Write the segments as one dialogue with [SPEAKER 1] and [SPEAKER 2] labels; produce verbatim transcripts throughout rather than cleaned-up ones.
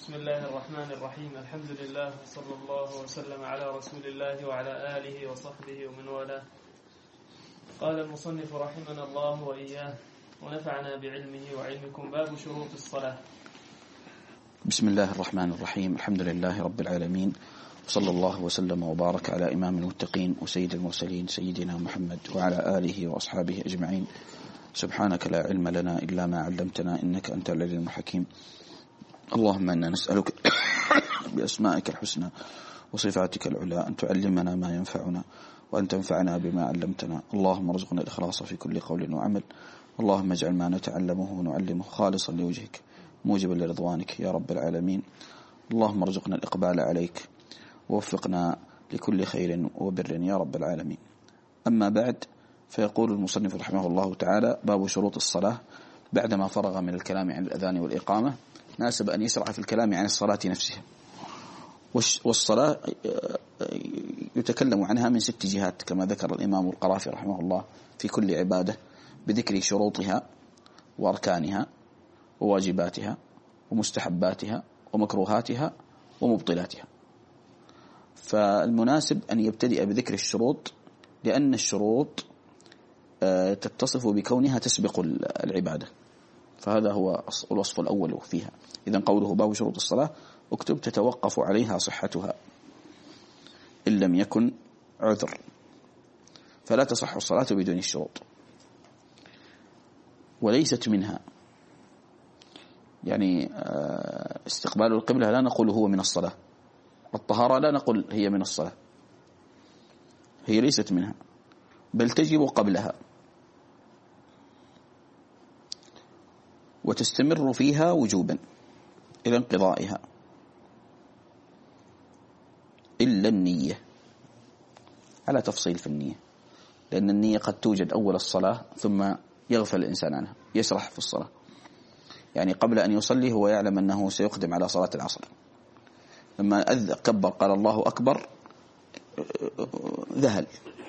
[SPEAKER 1] بسم الله الرحمن الرحيم. الحمد لله صلى الله وسلم على رسول الله وعلى آله وصحبه ومن والاه. قال المصنف رحمنا الله وإياه ونفعنا بعلمه وعلمكم. باب شروط الصلاة.
[SPEAKER 2] بسم الله الرحمن الرحيم. الحمد لله رب العالمين، وصلى الله وسلم وبارك على إمام المتقين وسيد المرسلين سيدنا محمد وعلى آله وأصحابه أجمعين. سبحانك لا علم لنا إلا ما علمتنا إنك أنت العليم الحكيم. اللهم إنا نسألك بأسمائك الحسنى وصفاتك العلى أن تعلمنا ما ينفعنا وأن تنفعنا بما علمتنا. اللهم ارزقنا الإخلاص في كل قول وعمل. اللهم اجعل ما نتعلمه ونعلمه خالصا لوجهك موجبا لرضوانك يا رب العالمين. اللهم ارزقنا الإقبال عليك ووفقنا لكل خير وبر يا رب العالمين. أما بعد، فيقول المصنف رحمه الله تعالى: باب شروط الصلاة. بعدما فرغ من الكلام عن الأذان والإقامة ناسب أن يشرع في الكلام عن الصلاة نفسها. والصلاة يتكلم عنها من ست جهات كما ذكر الإمام القرافي رحمه الله في كل عبادة، بذكر شروطها وأركانها وواجباتها ومستحباتها ومكروهاتها ومبطلاتها. فالمناسب أن يبتدئ بذكر الشروط، لأن الشروط تتصف بكونها تسبق العبادة، فهذا هو الوصف الأول فيها. إذن قوله باب شروط الصلاة اكتب تتوقف عليها صحتها إن لم يكن عذر، فلا تصح الصلاة بدون الشروط. وليست منها، يعني استقبال القبلة لا نقول هو من الصلاة، الطهارة لا نقول هي من الصلاة، هي ليست منها بل تجب قبلها وتستمر فيها وجوبا إلى انقضائها إلا النية، على تفصيل في النية، لأن النية قد توجد أول الصلاة ثم يغفل الإنسان عنها، يسرح في الصلاة. يعني قبل أن يصلي هو يعلم أنه سيقدم على صلاة العصر، لما أذ كبر قال الله أكبر ذهل.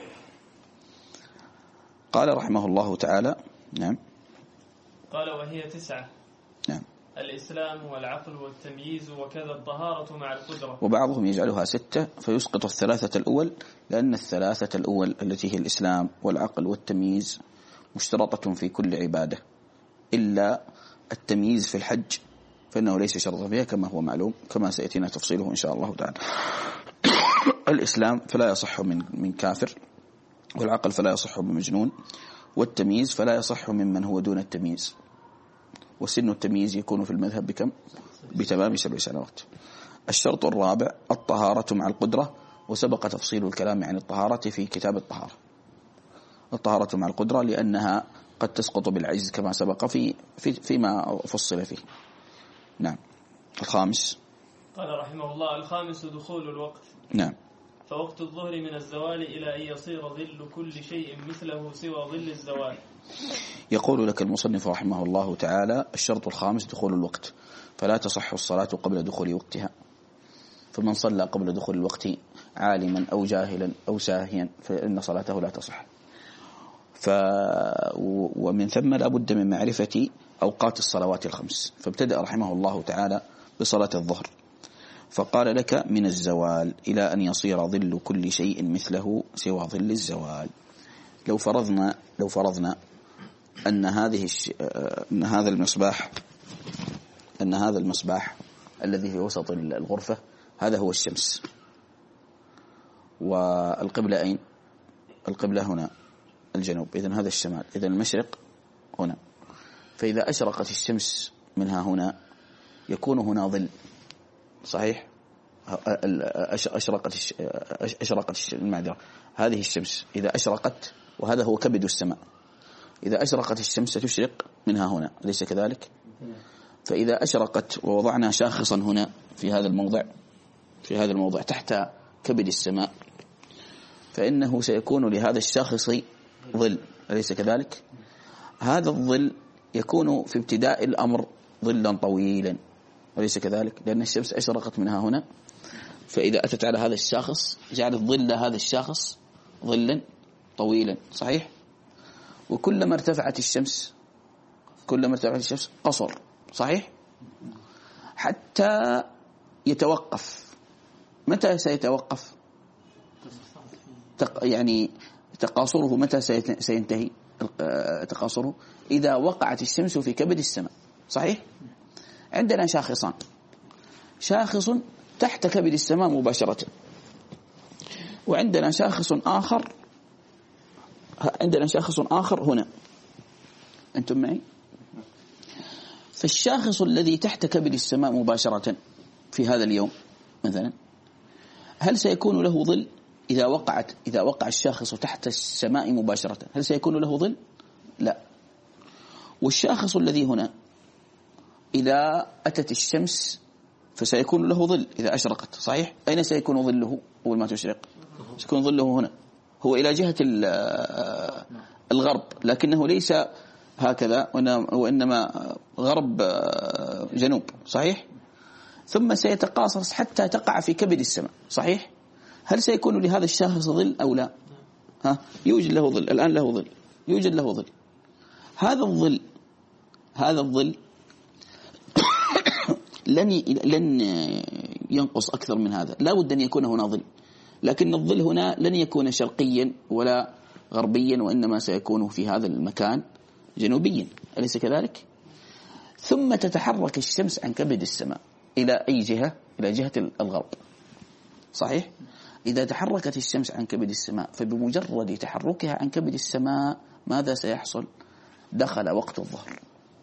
[SPEAKER 2] قال رحمه الله تعالى: نعم.
[SPEAKER 1] قال وهي تسعة.
[SPEAKER 2] نعم.
[SPEAKER 1] الإسلام والعقل والتمييز وكذا الطهارة مع القدرة.
[SPEAKER 2] وبعضهم يجعلها ستة فيسقط الثلاثة الأول، لأن الثلاثة الأول التي هي الإسلام والعقل والتمييز مشترطة في كل عبادة، إلا التمييز في الحج فإنه ليس شرطا فيها كما هو معلوم، كما سيأتينا تفصيله إن شاء الله تعالى. الإسلام فلا يصح من من كافر، والعقل فلا يصح بمجنون، والتمييز فلا يصح ممن هو دون التمييز. وسن التمييز يكون في المذهب بكم؟ بتمام سبع سنوات. الشرط الرابع الطهارة مع القدرة، وسبق تفصيل الكلام عن الطهارة في كتاب الطهارة. الطهارة مع القدرة لأنها قد تسقط بالعجز كما سبق في في فيما فصل فيه. نعم. الخامس
[SPEAKER 1] قال رحمه الله: الخامس دخول الوقت.
[SPEAKER 2] نعم.
[SPEAKER 1] فوقت الظهر من الزوال إلى أن يصير ظل كل شيء مثله سوى ظل الزوال.
[SPEAKER 2] يقول لك المصنف رحمه الله تعالى: الشرط الخامس دخول الوقت، فلا تصح الصلاة قبل دخول وقتها. فمن صلى قبل دخول الوقت عالما أو جاهلا أو ساهيا فإن صلاته لا تصح. ف ومن ثم لا بد من معرفة أوقات الصلوات الخمس. فابتدأ رحمه الله تعالى بصلاة الظهر، فقال لك من الزوال إلى أن يصير ظل كل شيء مثله سوى ظل الزوال. لو فرضنا لو فرضنا أن هذه الش... أن هذا المصباح أن هذا المصباح الذي في وسط الغرفة هذا هو الشمس، والقبلة أين؟ القبلة هنا الجنوب، إذن هذا الشمال، إذن المشرق هنا. فإذا أشرقت الشمس منها هنا يكون هنا ظل، صحيح؟ أشرقت الش... أشرقت الش... المعذرة هذه الشمس إذا أشرقت، وهذا هو كبد السماء، إذا أشرقت الشمس تشرق منها هنا، أليس كذلك؟ فإذا أشرقت ووضعنا شاخصا هنا في هذا الموضع في هذا الموضع تحت كبد السماء، فإنه سيكون لهذا الشاخص ظل، أليس كذلك؟ هذا الظل يكون في ابتداء الأمر ظلا طويلا، أليس كذلك؟ لأن الشمس أشرقت منها هنا، فإذا أتت على هذا الشاخص جعلت ظل هذا الشاخص ظلا طويلا، صحيح؟ وكلما ارتفعت الشمس كلما ارتفعت الشمس قصر، صحيح؟ حتى يتوقف. متى سيتوقف؟ يعني تقاصره متى سينتهي تقاصره؟ إذا وقعت الشمس في كبد السماء. صحيح؟ عندنا شاخصان، شاخص تحت كبد السماء مباشرة، وعندنا شاخص آخر عندنا شاخص آخر هنا. أنتم معي؟ فالشاخص الذي تحت كبد السماء مباشرة في هذا اليوم مثلا، هل سيكون له ظل إذا وقعت إذا وقع الشاخص تحت السماء مباشرة؟ هل سيكون له ظل؟ لا. والشاخص الذي هنا إذا أتت الشمس فسيكون له ظل إذا أشرقت. صحيح؟ أين سيكون ظله أول ما تشرق؟ سيكون ظله هنا، هو إلى جهة الغرب، لكنه ليس هكذا وإنما غرب جنوب. صحيح؟ ثم سيتقاصص حتى تقع في كبد السماء. صحيح؟ هل سيكون لهذا الشاخص ظل أو لا؟ ها، يوجد له ظل الآن، له ظل، يوجد له ظل. هذا الظل هذا الظل لن لن ينقص أكثر من هذا، لا بد أن يكون هنا ظل، لكن الظل هنا لن يكون شرقيا ولا غربيا، وإنما سيكون في هذا المكان جنوبيا، أليس كذلك؟ ثم تتحرك الشمس عن كبد السماء إلى أي جهة؟ إلى جهة الغرب. صحيح؟ إذا تحركت الشمس عن كبد السماء، فبمجرد تحركها عن كبد السماء ماذا سيحصل؟ دخل وقت الظهر.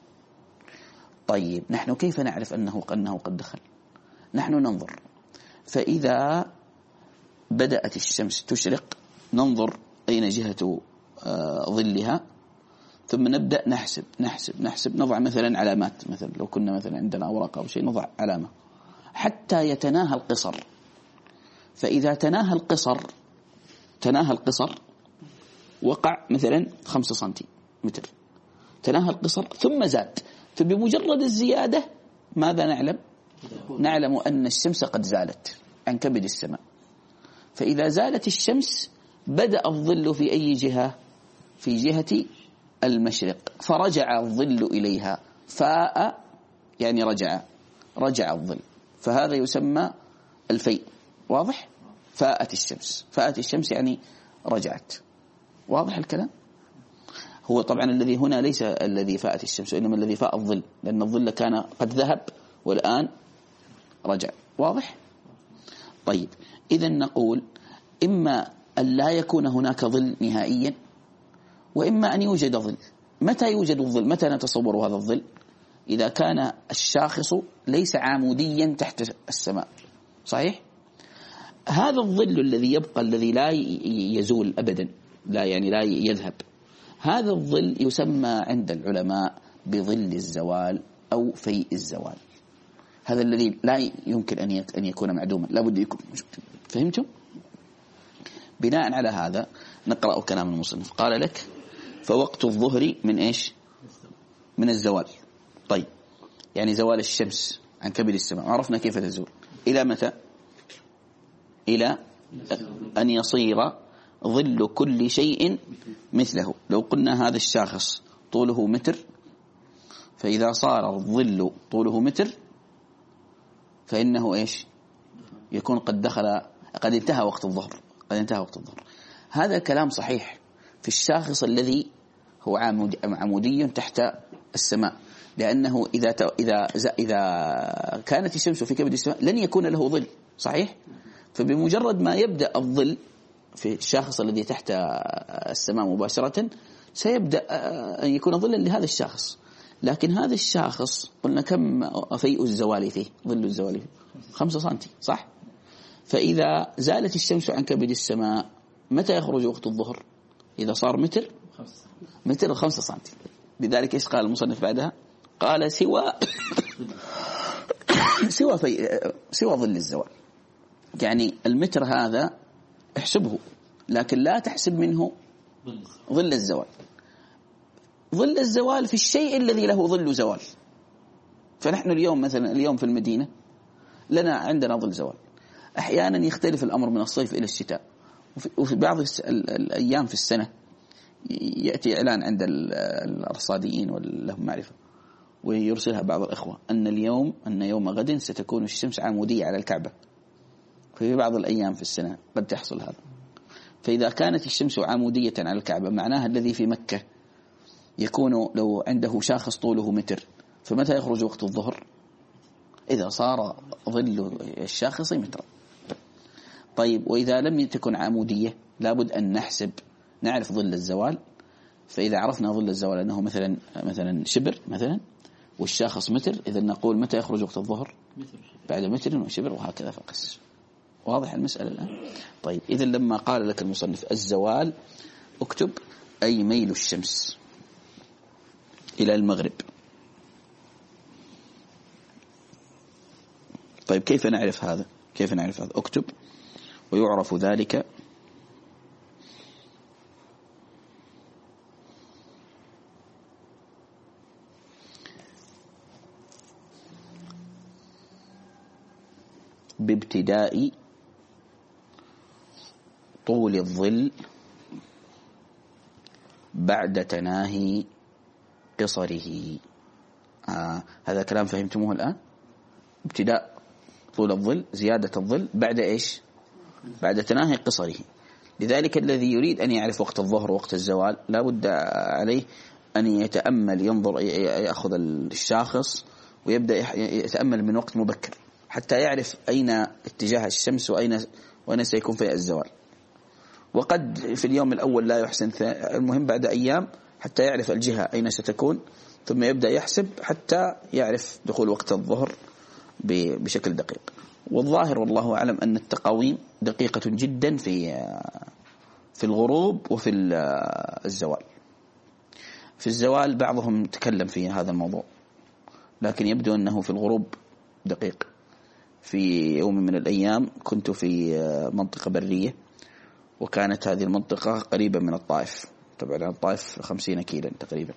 [SPEAKER 2] طيب نحن كيف نعرف أنه أنه قد دخل؟ نحن ننظر، فإذا بدأت الشمس تشرق ننظر أين جهة ظلها، ثم نبدأ نحسب نحسب نحسب نضع مثلا علامات، مثلا لو كنا مثلا عندنا أوراق أو شيء نضع علامة حتى يتناهى القصر. فإذا تناهى القصر تناهى القصر وقع مثلا خمسة سنتي متر، تناهى القصر ثم زاد، فبمجرد الزيادة ماذا نعلم؟ نعلم أن الشمس قد زالت عن كبد السماء. فإذا زالت الشمس بدأ الظل في أي جهة؟ في جهة المشرق، فرجع الظل إليها. فاء يعني رجع رجع الظل، فهذا يسمى الفيء. واضح؟ فاءت الشمس، فاءت الشمس يعني رجعت. واضح الكلام؟ هو طبعا الذي هنا ليس الذي فاءت الشمس، وإنما الذي فاء الظل، لأن الظل كان قد ذهب والآن رجع. واضح؟ طيب إذن نقول إما أن لا يكون هناك ظل نهائيا، وإما أن يوجد ظل. متى يوجد الظل؟ متى نتصور هذا الظل؟ إذا كان الشاخص ليس عموديا تحت السماء. صحيح؟ هذا الظل الذي يبقى الذي لا يزول أبدا، لا يعني لا يذهب، هذا الظل يسمى عند العلماء بظل الزوال أو فيء الزوال. هذا الذي لا يمكن أن يكون معدوما، لا بد يكون. فهمتم؟ بناء على هذا نقرأ كلام المصنف. قال لك فوقت الظهر من إيش؟ من الزوال. طيب يعني زوال الشمس عن كبد السماء، عرفنا كيف تزول. إلى متى؟ إلى أن يصير ظل كل شيء مثله. لو قلنا هذا الشاخص طوله متر، فإذا صار الظل طوله متر فإنه إيش؟ يكون قد دخل قد انتهى وقت الظهر، قد انتهى وقت الظهر. هذا كلام صحيح في الشاخص الذي هو عمودي تحت السماء، لأنه إذا إذا إذا كانت الشمس في كبد السماء لن يكون له ظل. صحيح؟ فبمجرد ما يبدأ الظل في الشاخص الذي تحت السماء مباشرة سيبدأ أن يكون ظلا لهذا الشاخص. لكن هذا الشاخص قلنا كم فيء الزوال فيه، ظل الزوال فيه خمسة سنتي. صح؟ فإذا زالت الشمس عن كبد السماء متى يخرج وقت الظهر؟ إذا صار متر متر خمسة سنتي. لذلك إيش قال المصنف بعدها؟ قال سوى سوى في سوى ظل الزوال. يعني المتر هذا احسبه، لكن لا تحسب منه ظل الزوال. ظل الزوال في الشيء الذي له ظل زوال. فنحن اليوم مثلا اليوم في المدينة لنا عندنا ظل زوال. أحيانا يختلف الأمر من الصيف إلى الشتاء، وفي بعض الأيام في السنة يأتي إعلان عند الأرصاديين ولهم معرفة ويرسلها بعض الأخوة أن اليوم أن يوم غد ستكون الشمس عمودية على الكعبة، في بعض الأيام في السنة قد تحصل هذا. فإذا كانت الشمس عمودية على الكعبة معناها الذي في مكة يكون لو عنده شاخص طوله متر، فمتى يخرج وقت الظهر؟ إذا صار ظل الشاخص مترا. طيب وإذا لم تكن عمودية لابد أن نحسب نعرف ظل الزوال. فإذا عرفنا ظل الزوال أنه مثلا مثلا شبر مثلا والشاخص متر، إذا نقول متى يخرج وقت الظهر؟ بعد متر وشبر، وهكذا فقس. واضح المسألة الآن؟ طيب إذا لما قال لك المصنف الزوال اكتب أي ميل الشمس إلى المغرب. طيب كيف نعرف هذا؟ كيف نعرف هذا؟ اكتب ويعرف ذلك بابتداء طول الظل بعد تناهي قصره. آه هذا كلام فهمتموه الآن؟ ابتداء طول الظل، زيادة الظل بعد إيش؟ بعد تناهي قصره. لذلك الذي يريد أن يعرف وقت الظهر ووقت الزوال لا بد عليه أن يتأمل، ينظر، يأخذ الشاخص ويبدأ يتأمل من وقت مبكر حتى يعرف أين اتجاه الشمس وأين وأين سيكون في الزوال. وقد في اليوم الأول لا يحسن، المهم بعد أيام حتى يعرف الجهة أين ستكون، ثم يبدأ يحسب حتى يعرف دخول وقت الظهر بشكل دقيق. والظاهر والله أعلم أن التقاويم دقيقة جدا في في الغروب وفي الزوال. في الزوال بعضهم تكلم في هذا الموضوع، لكن يبدو أنه في الغروب دقيق. في يوم من الأيام كنت في منطقة برية، وكانت هذه المنطقة قريبة من الطائف، طبعا الطائف خمسين كيلا تقريبا.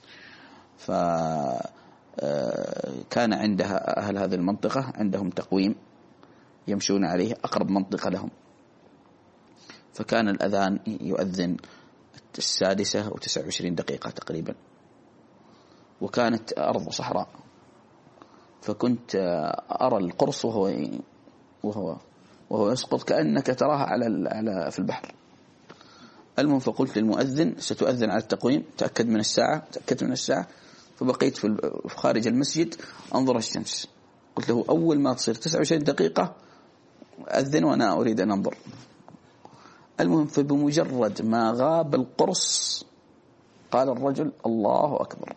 [SPEAKER 2] فكان عندها أهل هذه المنطقة عندهم تقويم يمشون عليه، أقرب منطقة لهم. فكان الأذان يؤذن السادسة وتسع وعشرين دقيقة تقريبا، وكانت أرض صحراء. فكنت أرى القرص وهو وهو وهو يسقط كأنك تراها على على في البحر. المهم فقلت للمؤذن ستؤذن على التقويم، تأكد من الساعة، تأكد من الساعة. فبقيت في خارج المسجد أنظر الشمس. قلت له أول ما تصير تسع وعشرين دقيقة أذن وأنا أريد أن أنظر. المهم فبمجرد ما غاب القرص قال الرجل الله أكبر.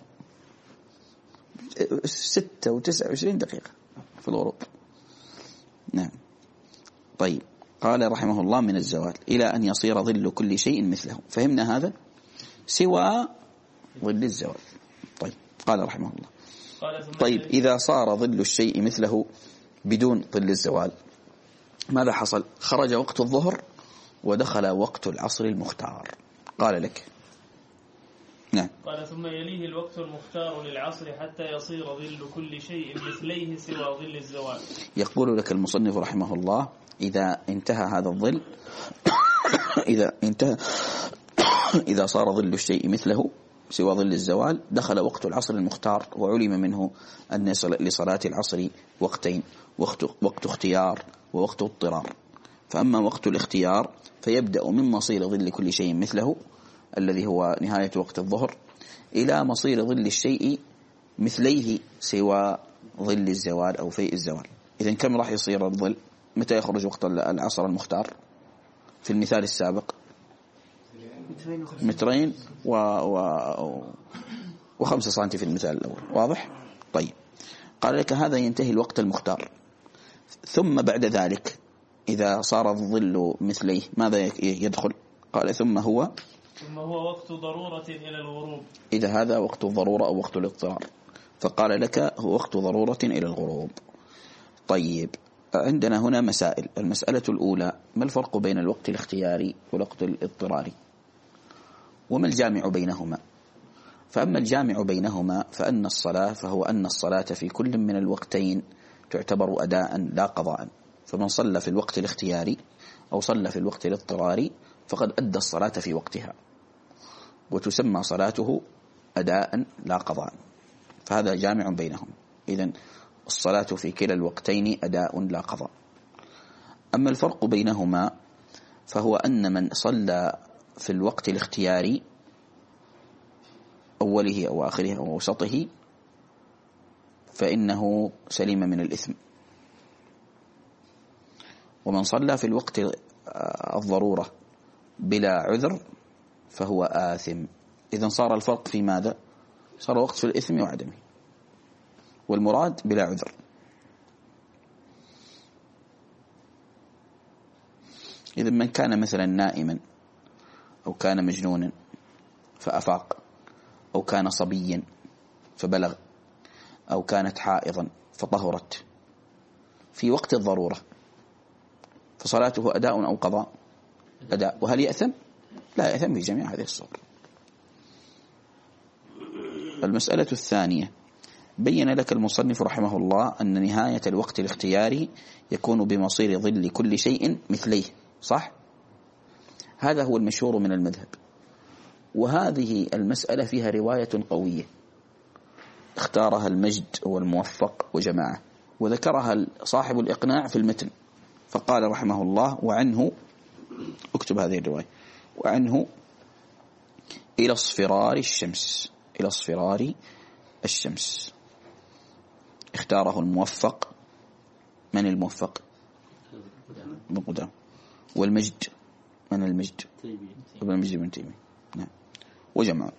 [SPEAKER 2] ستة وتسع وعشرين دقيقة في الغروب. نعم. طيب قال رحمه الله من الزوال إلى أن يصير ظل كل شيء مثله. فهمنا هذا؟ سوى ظل الزوال. طيب قال رحمه الله طيب إذا صار ظل الشيء مثله بدون ظل الزوال ماذا حصل؟ خرج وقت الظهر ودخل وقت العصر المختار. قال لك نعم.
[SPEAKER 1] قال ثم يليه الوقت المختار للعصر حتى يصير ظل كل شيء مثليه سوى ظل الزوال.
[SPEAKER 2] يقول لك المصنف رحمه الله إذا انتهى هذا الظل إذا انتهى إذا صار ظل الشيء مثله سوى ظل الزوال دخل وقت العصر المختار. وعلم منه أن لصلاة العصر وقتين، وقت, وقت اختيار ووقت اضطرار. فأما وقت الاختيار فيبدأ من مصير ظل كل شيء مثله الذي هو نهاية وقت الظهر إلى مصير ظل الشيء مثليه سوى ظل الزوال أو فيء الزوال. إذن كم راح يصير الظل؟ متى يخرج وقت العصر المختار في المثال السابق؟ مترين و... و... وخمسة سنتي في المثال الأول. واضح؟ طيب قال لك هذا ينتهي الوقت المختار. ثم بعد ذلك إذا صار الظل مثليه ماذا يدخل؟ قال ثم هو
[SPEAKER 1] ثم هو وقت ضرورة إلى الغروب.
[SPEAKER 2] إذا هذا وقت الضرورة أو وقت الاضطرار، فقال لك هو وقت ضرورة إلى الغروب. طيب عندنا هنا مسائل. المسألة الأولى ما الفرق بين الوقت الاختياري والوقت الاضطراري، وما الجامع بينهما؟ فأما الجامع بينهما فأن الصلاة فهو أن الصلاة في كل من الوقتين تعتبر أداء لا قضاء. فمن صلى في الوقت الاختياري أو صلى في الوقت الاضطراري فقد أدى الصلاة في وقتها، وتسمى صلاته أداء لا قضاء. فهذا جامع بينهم. إذن الصلاة في كلا الوقتين أداء لا قضاء. أما الفرق بينهما فهو أن من صلى في الوقت الاختياري أوله أو آخره أو وسطه فإنه سليم من الإثم، ومن صلى في الوقت الضرورة بلا عذر فهو آثم. إذن صار الفرق في ماذا؟ صار وقت في الإثم وعدمه، والمراد بلا عذر. إذن من كان مثلا نائما أو كان مجنونا فأفاق، أو كان صبيا فبلغ، أو كانت حائضا فطهرت في وقت الضرورة، فصلاته أداء أو قضاء؟ أداء. وهل يأثم؟ لا يأثم في جميع هذه الصور. المسألة الثانية، بين لك المصنف رحمه الله أن نهاية الوقت الاختياري يكون بمصير ظل كل شيء مثليه، صح؟ هذا هو المشهور من المذهب، وهذه المسألة فيها رواية قوية اختارها المجد والموفق وجماعة، وذكرها صاحب الإقناع في المتن، فقال رحمه الله: وعنه، اكتب هذه الرواية، وعنه إلى اصفرار الشمس، إلى اصفرار الشمس. اختاره الموفق. من الموفق؟ ابن قدامة. والمجد، من المجد؟ ابن المجد بن تيمية. نعم. وجمع،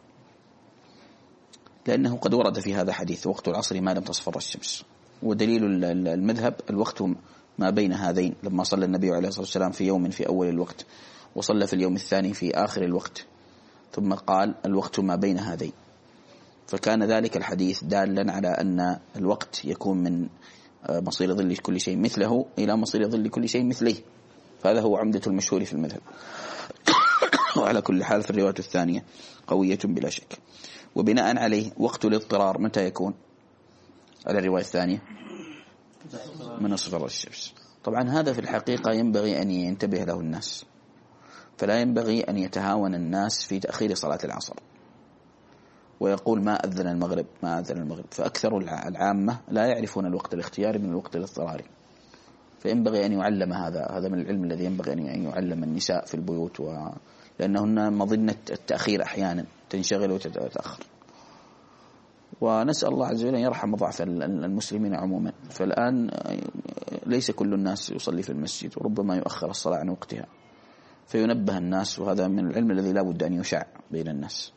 [SPEAKER 2] لأنه قد ورد في هذا حديث: وقت العصر ما لم تصفر الشمس. ودليل المذهب الوقت ما بين هذين، لما صلى النبي عليه الصلاة والسلام في يوم في أول الوقت، وصلى في اليوم الثاني في آخر الوقت، ثم قال الوقت ما بين هذين، فكان ذلك الحديث دالا على أن الوقت يكون من مصير ظل كل شيء مثله إلى مصير ظل كل شيء مثليه، فهذا هو عمدة المشهور في المذهب. وعلى كل حال في الرواية الثانية قوية بلا شك. وبناء عليه وقت الاضطرار متى يكون؟ على الرواية الثانية من اصفرار الشمس. طبعا هذا في الحقيقة ينبغي أن ينتبه له الناس، فلا ينبغي أن يتهاون الناس في تأخير صلاة العصر ويقول ما أذن المغرب ما أذن المغرب، فأكثر العامة لا يعرفون الوقت الاختياري من الوقت الاضطراري، فينبغي أن يعلم هذا هذا من العلم الذي ينبغي أن يعلم النساء في البيوت، و... لأنهن مظنة التأخير أحيانا تنشغل وتتأخر. ونسأل الله عز وجل أن يرحم ضعف المسلمين عموما، فالآن ليس كل الناس يصلي في المسجد، وربما يؤخر الصلاة عن وقتها، فينبه الناس، وهذا من العلم الذي لا بد أن يشاع بين الناس.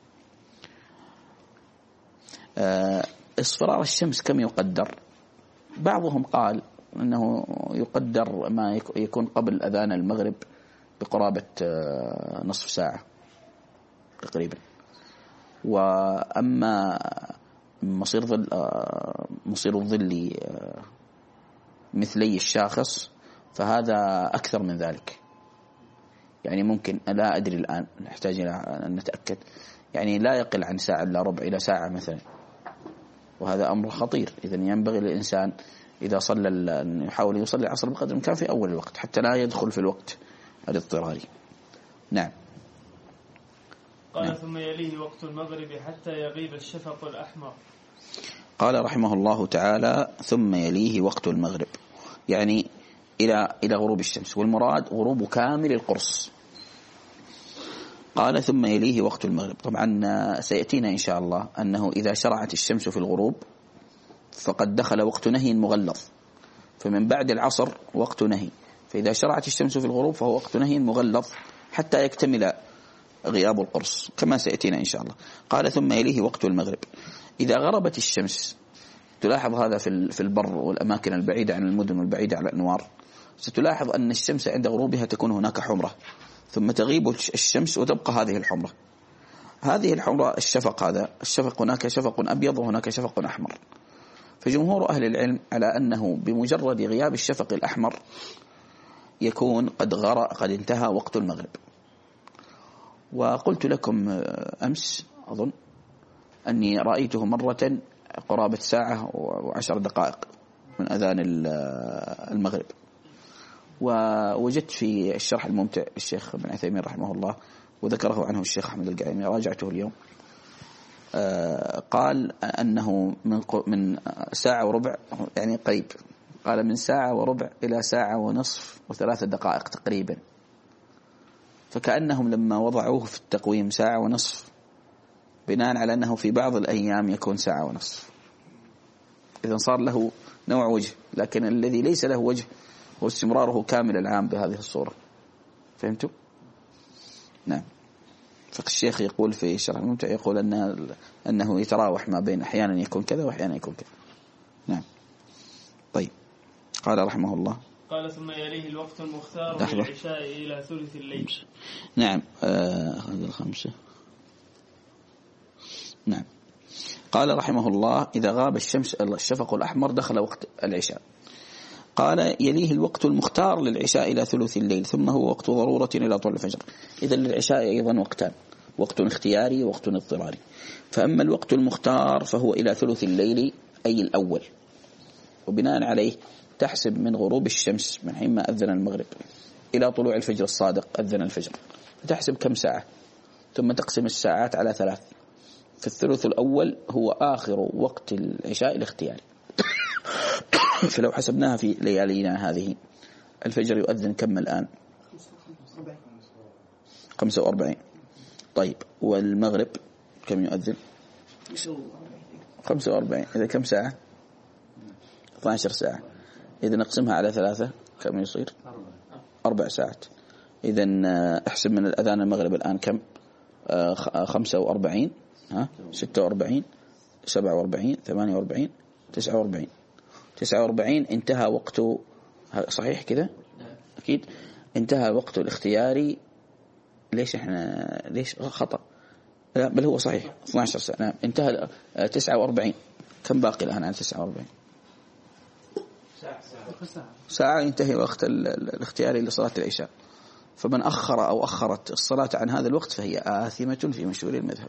[SPEAKER 2] اصفرار الشمس كم يقدر؟ بعضهم قال أنه يقدر ما يكون قبل أذان المغرب بقرابة نصف ساعة تقريبا. وأما مصير ظل مصير الظل مثلي الشاخص فهذا أكثر من ذلك، يعني ممكن، لا أدري الآن، نحتاج إلى أن نتأكد، يعني لا يقل عن ساعة إلا ربع إلى ساعة مثلا، وهذا أمر خطير. إذن ينبغي للإنسان إذا صلى أن يحاول يصلي العصر بقدر الإمكان في أول الوقت حتى لا يدخل في الوقت الاضطراري. نعم.
[SPEAKER 1] قال نعم. ثم يليه وقت المغرب حتى يغيب الشفق الأحمر.
[SPEAKER 2] قال رحمه الله تعالى: ثم يليه وقت المغرب، يعني إلى إلى غروب الشمس، والمراد غروب كامل القرص. قال: ثم يليه وقت المغرب. طبعا سيأتينا إن شاء الله أنه إذا شرعت الشمس في الغروب فقد دخل وقت نهي مغلظ، فمن بعد العصر وقت نهي، فإذا شرعت الشمس في الغروب فهو وقت نهي مغلظ حتى يكتمل غياب القرص كما سيأتينا إن شاء الله. قال: ثم يليه وقت المغرب. إذا غربت الشمس، تلاحظ هذا في البر والأماكن البعيدة عن المدن والبعيدة عن الأنوار، ستلاحظ أن الشمس عند غروبها تكون هناك حمرة، ثم تغيب الشمس وتبقى هذه الحمرة. هذه الحمرة الشفق، هذا الشفق، هناك شفق أبيض وهناك شفق أحمر. فجمهور أهل العلم على أنه بمجرد غياب الشفق الأحمر يكون قد غرى قد انتهى وقت المغرب. وقلت لكم أمس أظن أني رأيته مرة قرابة ساعة وعشر دقائق من أذان المغرب، ووجدت في الشرح الممتع الشيخ ابن عثيمين رحمه الله وذكره عنه الشيخ أحمد القعيمي، راجعته اليوم، قال أنه من من ساعة وربع، يعني قريب، قال من ساعة وربع إلى ساعة ونصف وثلاثة دقائق تقريبا، فكأنهم لما وضعوه في التقويم ساعة ونصف بناء على أنه في بعض الأيام يكون ساعة ونصف، إذن صار له نوع وجه، لكن الذي ليس له وجه هو استمراره كامل العام بهذه الصورة. فهمتوا؟ نعم. فالشيخ يقول في شرح الممتع يقول أن أنه يتراوح ما بين أحيانا يكون كذا وأحيانا يكون كذا. نعم. طيب، قال رحمه الله،
[SPEAKER 1] قال ثم يليه الوقت المختار من العشاء إلى ثلث الليل.
[SPEAKER 2] نعم. آه هذه الخمسة. نعم. قال رحمه الله إذا غاب الشمس الشفق الأحمر دخل وقت العشاء. قال يليه الوقت المختار للعشاء إلى ثلث الليل، ثم هو وقت ضرورة إلى طلوع الفجر. إذا للعشاء أيضا وقتان، وقت اختياري ووقت اضطراري. فأما الوقت المختار فهو إلى ثلث الليل أي الأول، وبناء عليه تحسب من غروب الشمس من حين ما أذن المغرب إلى طلوع الفجر الصادق أذن الفجر، تحسب كم ساعة، ثم تقسم الساعات على ثلاث. في الثلث الأول هو آخر وقت العشاء الاختياري. فلو حسبناها في ليالينا هذه الفجر يؤذن كم الآن؟ خمسة وأربعين. طيب والمغرب كم يؤذن؟ خمسة وأربعين. إذا كم ساعة؟ اثنتا عشرة ساعة. إذا نقسمها على ثلاثة كم يصير؟ أربع ساعات. إذا احسب من الأذان المغرب الآن كم؟ خمسة وأربعين، ها، ستة وأربعين، سبعة وأربعين، ثمانية وأربعين، تسعة وأربعين. تسعة وأربعين انتهى وقته، صحيح كده؟ أكيد انتهى وقته الاختياري. ليش احنا ليش خطأ؟ لا بل هو صحيح اثنتا عشرة ساعة. نعم انتهى تسعة وأربعين. كم باقي الآن عن تسعة وأربعين؟ ساعة. ساعة ينتهي وقت الاختياري لصلاة العشاء. فمن أخر أو أخرت الصلاة عن هذا الوقت فهي آثمة في مشهور المذهب.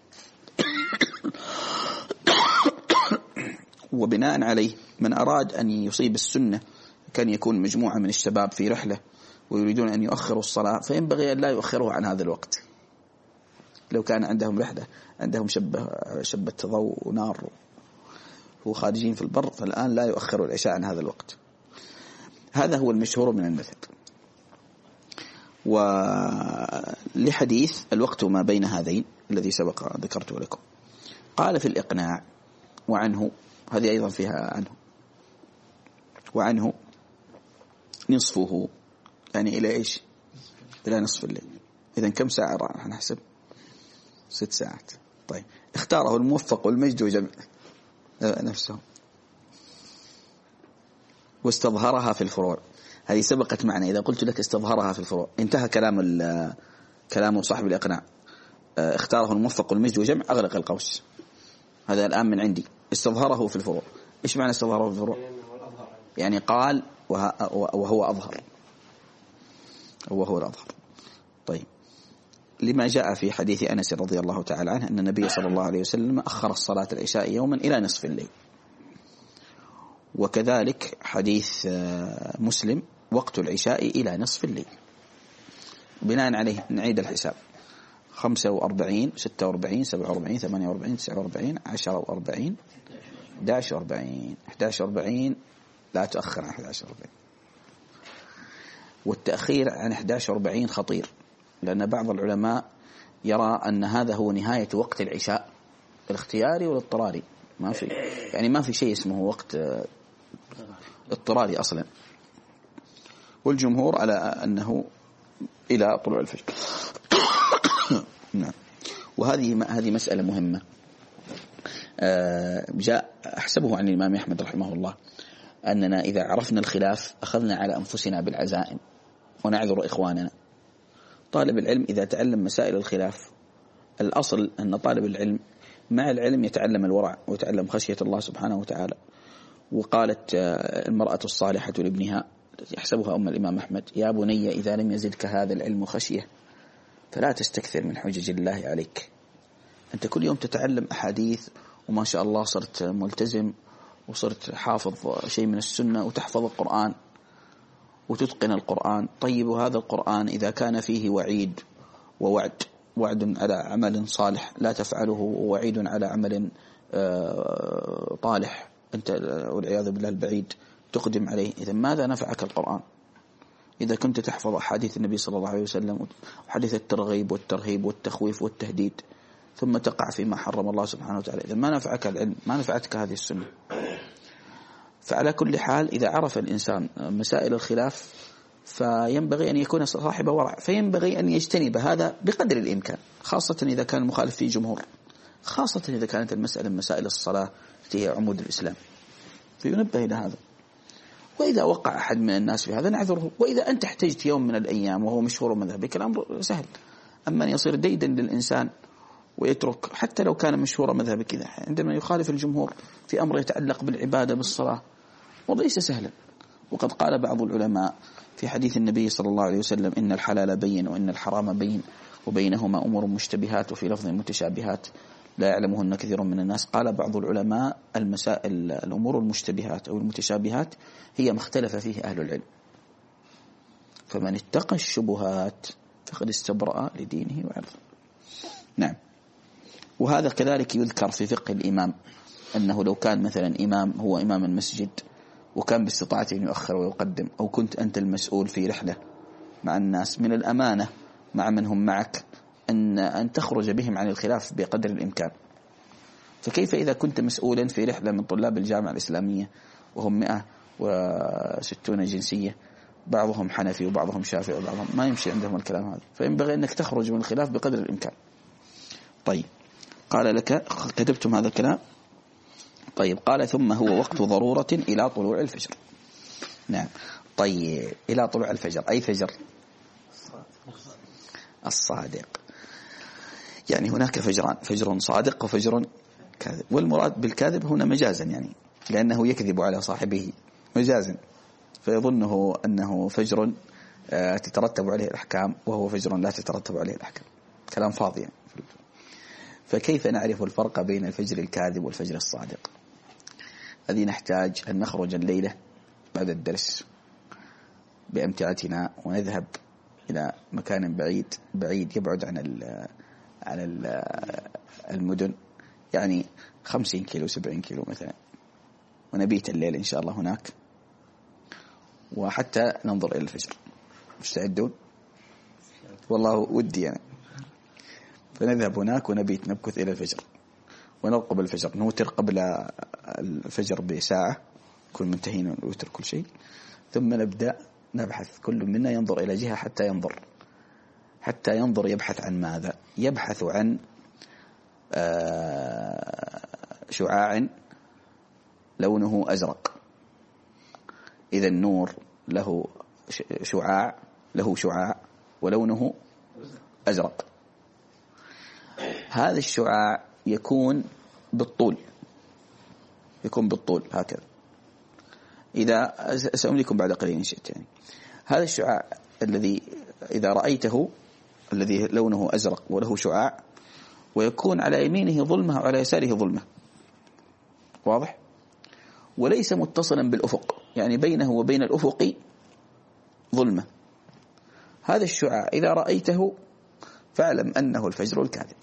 [SPEAKER 2] وبناء عليه من أراد أن يصيب السنة، كان يكون مجموعة من الشباب في رحلة ويريدون أن يؤخروا الصلاة، فينبغي أن لا يؤخروا عن هذا الوقت. لو كان عندهم رحلة، عندهم شبة شبة ضوء ونار وخارجين في البر، فالآن لا يؤخروا العشاء عن هذا الوقت. هذا هو المشهور من المذهب. ولحديث الوقت ما بين هذين الذي سبق ذكرته لكم. قال في الإقناع وعنه، هذه أيضا فيها عنه، وعنه نصفه، يعني إلى إيش؟ إلى نصف الليل. إذن كم ساعة راح نحسب؟ ست ساعات. طيب اختاره الموفق والمجد وجمع نفسه واستظهرها في الفروع. هذه سبقت معنا. إذا قلت لك استظهرها في الفروع انتهى كلام كلام صاحب الإقناع. اختاره الموفق والمجد وجمع أغلق القوس. هذا الآن من عندي. استظهره في الفروع. إيش معنى استظهره في الفروع؟ يعني قال وهو أظهر، وهو الأظهر. طيب لما جاء في حديث أنس رضي الله تعالى عنه أن النبي صلى الله عليه وسلم أخر الصلاة العشاء يوما إلى نصف الليل. وكذلك حديث مسلم وقت العشاء إلى نصف الليل. بناء عليه نعيد الحساب: خمسة وأربعين، ستة وأربعين، سبعة وأربعين، ثمانية وأربعين، تسعة وأربعين، عشرة وأربعين، أحد عشر وأربعين. أحد عشر وأربعين لا تؤخر عن أحد عشر وأربعين. والتأخير عن أحد عشر وأربعين خطير، لأن بعض العلماء يرى أن هذا هو نهاية وقت العشاء الاختياري والاضطراري. ما في يعني ما في شيء اسمه وقت اضطراري أصلا. والجمهور على أنه إلى طلوع الفجر. نعم. وهذه هذه مسألة مهمة. جاء أحسبه عن الإمام أحمد رحمه الله أننا إذا عرفنا الخلاف أخذنا على أنفسنا بالعزائم ونعذر إخواننا. طالب العلم إذا تعلم مسائل الخلاف، الأصل أن طالب العلم مع العلم يتعلم الورع ويتعلم خشية الله سبحانه وتعالى. وقالت المرأة الصالحة لابنها يحسبها أم الإمام أحمد: يا بني إذا لم يزدك هذا العلم خشية فلا تستكثر من حجج الله عليك. أنت كل يوم تتعلم أحاديث وما شاء الله صرت ملتزم وصرت حافظ شيء من السنة وتحفظ القرآن وتتقن القرآن. طيب هذا القرآن إذا كان فيه وعيد ووعد وعد على عمل صالح لا تفعله ووعيد على عمل طالح أنت والعياذ بالله البعيد تقدم عليه. إذا ماذا نفعك القرآن إذا كنت تحفظ أحاديث النبي صلى الله عليه وسلم وحديث الترغيب والترهيب والتخويف والتهديد ثم تقع فيما حرم الله سبحانه وتعالى؟ إذا ما نفعك العلم ما نفعتك هذه السنة. فعلى كل حال إذا عرف الإنسان مسائل الخلاف فينبغي أن يكون صاحب ورع، فينبغي أن يجتنب هذا بقدر الإمكان، خاصة إذا كان المخالف فيه جمهور، خاصة إذا كانت المسألة من مسائل الصلاة التي هي عمود الإسلام، فينبه إلى هذا. وإذا وقع أحد من الناس في هذا نعذره، وإذا أنت احتجت يوم من الأيام وهو مشهور مذهبك الأمر سهل. أما أن يصير ديدا للإنسان ويترك حتى لو كان مشهور مذهبك إذا عندما يخالف الجمهور في أمر يتعلق بالعبادة بالصلاة وليس سهلا. وقد قال بعض العلماء في حديث النبي صلى الله عليه وسلم إن الحلال بين وإن الحرام بين وبينهما أمور مشتبهات وفي لفظ متشابهات لا يعلمهن كثير من الناس. قال بعض العلماء المسائل الأمور المشتبهات أو المتشابهات هي ما اختلف فيه أهل العلم، فمن اتقى الشبهات فقد استبرأ لدينه وعرضه. نعم. وهذا كذلك يذكر في فقه الإمام أنه لو كان مثلا إمام هو إمام المسجد وكان باستطاعته أن يؤخر ويقدم، أو كنت أنت المسؤول في رحلة مع الناس، من الأمانة مع من هم معك أن أن تخرج بهم عن الخلاف بقدر الإمكان. فكيف إذا كنت مسؤولا في رحلة من طلاب الجامعة الإسلامية وهم مئة وستون جنسية، بعضهم حنفي وبعضهم شافعي وبعضهم ما يمشي عندهم الكلام هذا، فينبغي أنك تخرج من الخلاف بقدر الإمكان. طيب قال لك كتبتم هذا الكلام؟ طيب قال ثم هو وقت ضرورة إلى طلوع الفجر. نعم. طيب إلى طلوع الفجر أي فجر؟ الصادق. يعني هناك فجران، فجر صادق وفجر كاذب، والمراد بالكاذب هنا مجازا، يعني لأنه يكذب على صاحبه مجازا فيظنه أنه فجر تترتب عليه الأحكام وهو فجر لا تترتب عليه الأحكام، كلام فاضي يعني. فكيف نعرف الفرق بين الفجر الكاذب والفجر الصادق؟ هذه نحتاج أن نخرج الليلة بعد الدرس بأمتعتنا ونذهب إلى مكان بعيد بعيد يبعد عن ال عن ال المدن، يعني خمسين كيلو سبعين كيلو مثلا، ونبيت الليل إن شاء الله هناك، وحتى ننظر إلى الفجر. مستعدون؟ والله ودي يعني. فنذهب هناك ونبيت نبكث إلى الفجر ونرقب الفجر، نوتر قبل الفجر بساعة، كل منتهين نوتر كل شيء، ثم نبدأ نبحث، كل منا ينظر إلى جهة حتى ينظر حتى ينظر يبحث عن ماذا؟ يبحث عن شعاع لونه أزرق. إذا النور له شعاع له شعاع ولونه أزرق. هذا الشعاع يكون بالطول يكون بالطول هكذا. إذا سأملكم بعد قليل إن شئت يعني. هذا الشعاع الذي إذا رأيته الذي لونه أزرق وله شعاع، ويكون على يمينه ظلمة وعلى يساره ظلمة، واضح؟ وليس متصلا بالأفق، يعني بينه وبين الأفق ظلمة. هذا الشعاع إذا رأيته فاعلم أنه الفجر الكاذب،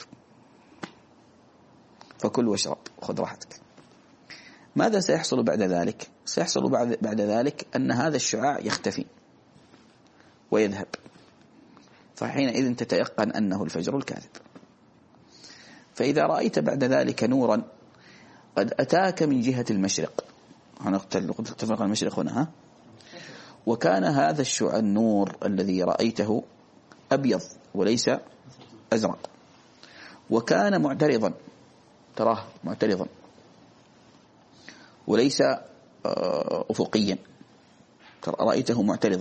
[SPEAKER 2] فكل واشرب خذ راحتك. ماذا سيحصل بعد ذلك؟ سيحصل بعد, بعد ذلك أن هذا الشعاع يختفي ويذهب، فحينئذ تتيقن أنه الفجر الكاذب. فإذا رأيت بعد ذلك نورا قد أتاك من جهة المشرق، اتفق المشرق هنا، ها؟ وكان هذا الشعاع النور الذي رأيته أبيض وليس أزرق، وكان معترضا، تراه معترضا وليس أفقيا، رأيته معترضا،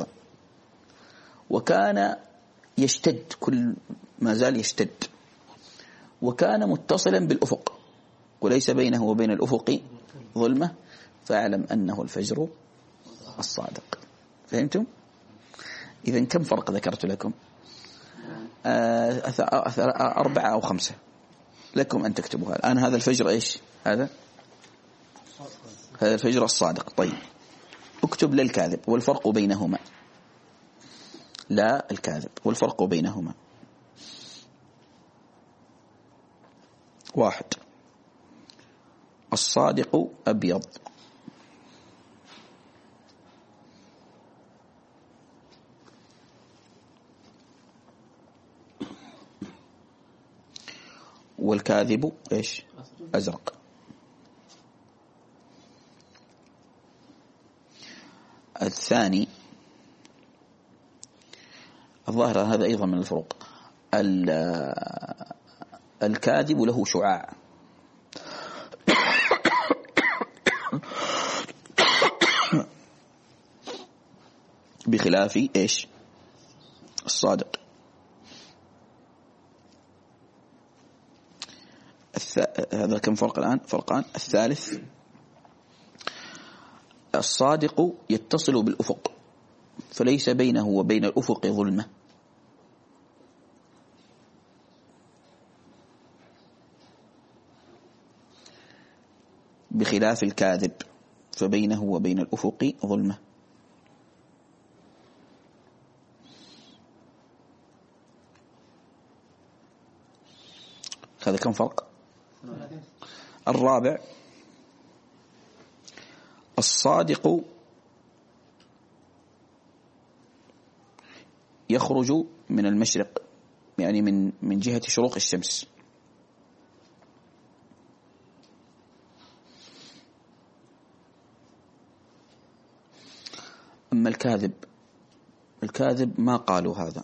[SPEAKER 2] وكان يشتد، كل ما زال يشتد، وكان متصلا بالأفق وليس بينه وبين الأفق ظلمة، فاعلم أنه الفجر الصادق. فهمتم؟ إذن كم فرق ذكرت لكم؟ أربعة أو خمسة لكم أن تكتبوها الآن. هذا الفجر إيش؟ هذا هذا الفجر الصادق. طيب اكتب للكاذب والفرق بينهما، لا الكاذب والفرق بينهما. واحد، الصادق أبيض. والكاذب إيش؟ أزرق. الثاني الظاهر هذا أيضا من الفروق، الكاذب له شعاع بخلاف إيش؟ الصادق. الث... هذا كم فرق الآن؟ فرقان. الثالث الصادق يتصل بالأفق فليس بينه وبين الأفق ظلمة، بخلاف الكاذب فبينه وبين الأفق ظلمة. هذا كم فرق؟ الرابع الصادق يخرج من المشرق، يعني من من جهة شروق الشمس، أما الكاذب الكاذب ما قالوا هذا،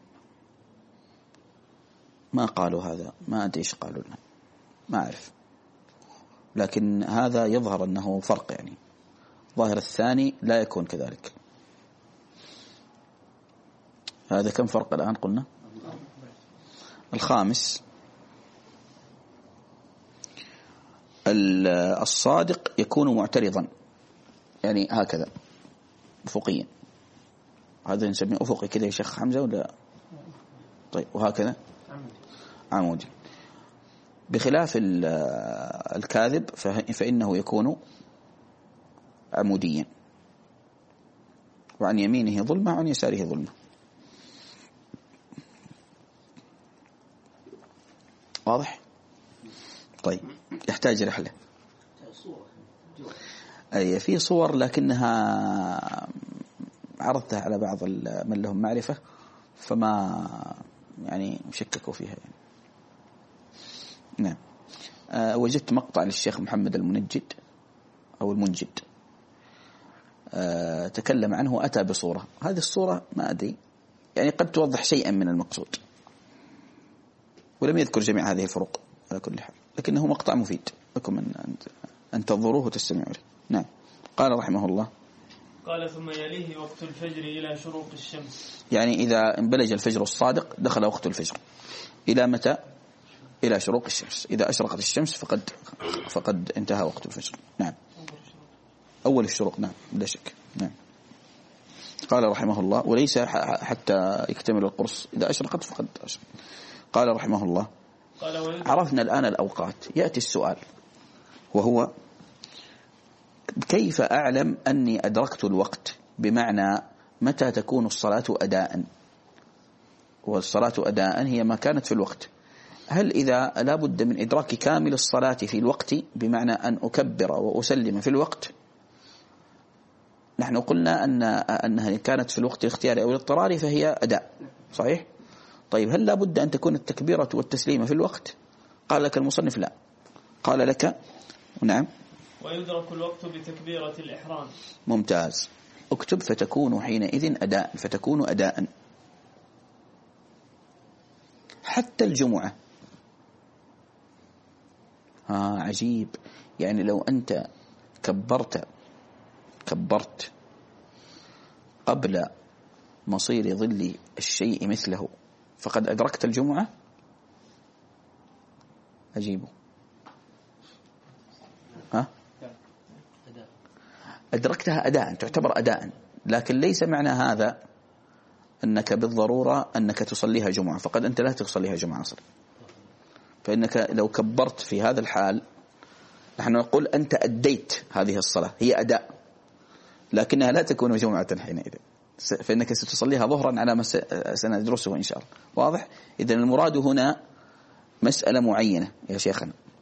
[SPEAKER 2] ما قالوا هذا، ما أدري إيش قالوا لنا، ما أعرف، لكن هذا يظهر أنه فرق، يعني ظاهر الثاني لا يكون كذلك. هذا كم فرق الآن قلنا؟ الخامس الصادق يكون معترضا، يعني هكذا أفقيا، هذا نسميه أفقي كذا يا شيخ حمزة ولا؟ طيب وهكذا عمودي، بخلاف الكاذب فإنه يكون عموديا، وعن يمينه ظلمة وعن يساره ظلمة. واضح؟ طيب يحتاج رحلة، أي في صور لكنها عرضتها على بعض من لهم معرفة فما يعني شككوا فيها يعني. نعم. أه وجدت مقطع للشيخ محمد المنجد أو المنجد، أه تكلم عنه، أتى بصورة، هذه الصورة ما أدري يعني قد توضح شيئا من المقصود، ولم يذكر جميع هذه الفروق على كل حال، لكنه مقطع مفيد لكم أن أن تنظروه وتستمعوا له. نعم. قال رحمه الله:
[SPEAKER 1] قال ثم يليه وقت الفجر إلى شروق الشمس،
[SPEAKER 2] يعني إذا انبلج الفجر الصادق دخل وقت الفجر. إلى متى؟ إلى شروق الشمس، إذا أشرقت الشمس فقد فقد انتهى وقت الفجر. نعم. أول الشروق، نعم بلا شك. نعم. قال رحمه الله: وليس حتى يكتمل القرص، إذا أشرقت فقد أشرق. قال رحمه الله: عرفنا الآن الأوقات، يأتي السؤال وهو: كيف أعلم أني أدركت الوقت؟ بمعنى متى تكون الصلاة أداء؟ والصلاة أداء هي ما كانت في الوقت. هل إذا لا بد من إدراك كامل الصلاة في الوقت بمعنى أن أكبر وأسلم في الوقت؟ نحن قلنا أن أنها كانت في الوقت الاختياري أو الاضطراري فهي أداء، صحيح؟ طيب هل لا بد أن تكون التكبيرة والتسليم في الوقت؟ قال لك المصنف لا، قال لك نعم
[SPEAKER 1] ويدرك الوقت بتكبيرة الإحرام.
[SPEAKER 2] ممتاز. اكتب: فتكون حينئذ أداء، فتكون أداء. حتى الجمعة. آه عجيب، يعني لو أنت كبرت كبرت قبل مصير ظل الشيء مثله فقد أدركت الجمعة. أجيبه. ها؟ أدركتها أداء، تعتبر أداء، لكن ليس معنى هذا أنك بالضرورة أنك تصليها جمعة، فقد أنت لا تصليها جمعة أصلا، فإنك لو كبرت في هذا الحال نحن نقول أنت أديت هذه الصلاة، هي أداء، لكنها لا تكون جمعة حينئذ، فإنك ستصليها ظهرا على ما سندرسه إن شاء الله. واضح؟ إذن المراد هنا مسألة معينة يا شيخنا،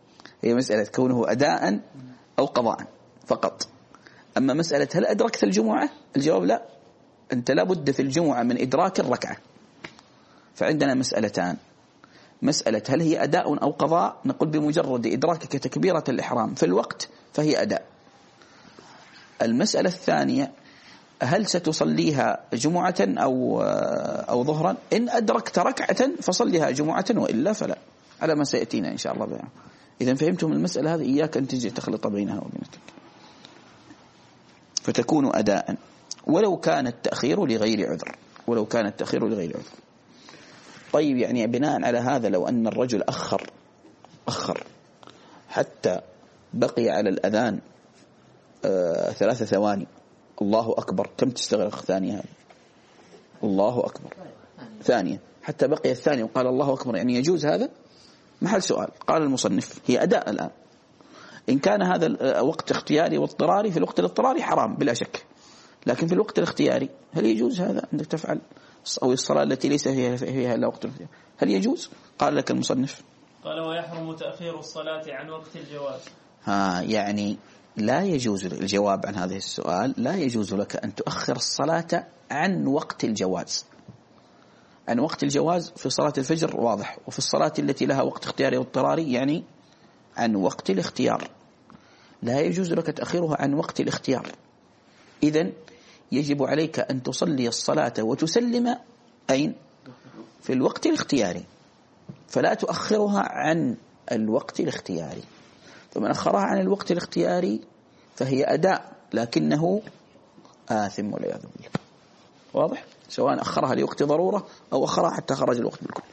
[SPEAKER 2] هي مسألة كونه أداء أو قضاء فقط. أما مسألة هل أدركت الجمعة؟ الجواب لا، أنت لا بد في الجمعة من إدراك الركعة. فعندنا مسألتان، مسألة هل هي أداء أو قضاء، نقول بمجرد إدراكك تكبيرة الإحرام في الوقت فهي أداء. المسألة الثانية هل ستصليها جمعة أو أو ظهرا؟ إن أدركت ركعة فصليها جمعة وإلا فلا، على ما سيأتينا إن شاء الله بها. إذا فهمتم المسألة هذه إياك أن تجي تخلط بينها وبينك، فتكون أداء ولو كان التأخير لغير عذر، ولو كان التأخير لغير عذر. طيب يعني بناء على هذا لو أن الرجل أخر أخر حتى بقي على الأذان آه ثلاثة ثواني، الله أكبر، كم تستغرق ثانية هذه؟ الله أكبر ثانية، حتى بقي الثانية وقال الله أكبر، يعني يجوز هذا؟ محل سؤال. قال المصنف هي أداء الآن. إن كان هذا وقت اختياري واضطراري، في الوقت الاضطراري حرام بلا شك، لكن في الوقت الاختياري هل يجوز هذا أنك تفعل؟ أو الصلاة التي ليس فيها فيها إلا وقت الاختيار هل يجوز؟ قال لك المصنف
[SPEAKER 1] قال ويحرم تأخير الصلاة عن وقت الجواز.
[SPEAKER 2] ها يعني لا يجوز. الجواب عن هذا السؤال لا يجوز لك أن تؤخر الصلاة عن وقت الجواز. عن وقت الجواز في صلاة الفجر واضح، وفي الصلاة التي لها وقت اختياري واضطراري يعني عن وقت الاختيار لا يجوز لك تأخيرها عن وقت الاختيار. إذن يجب عليك أن تصلي الصلاة وتسلم أين؟ في الوقت الاختياري، فلا تؤخرها عن الوقت الاختياري. فمن أخرها عن الوقت الاختياري فهي أداء لكنه آثم والعياذ بالله. واضح؟ سواء أخرها لوقت ضرورة أو أخرها حتى خرج الوقت بالكل.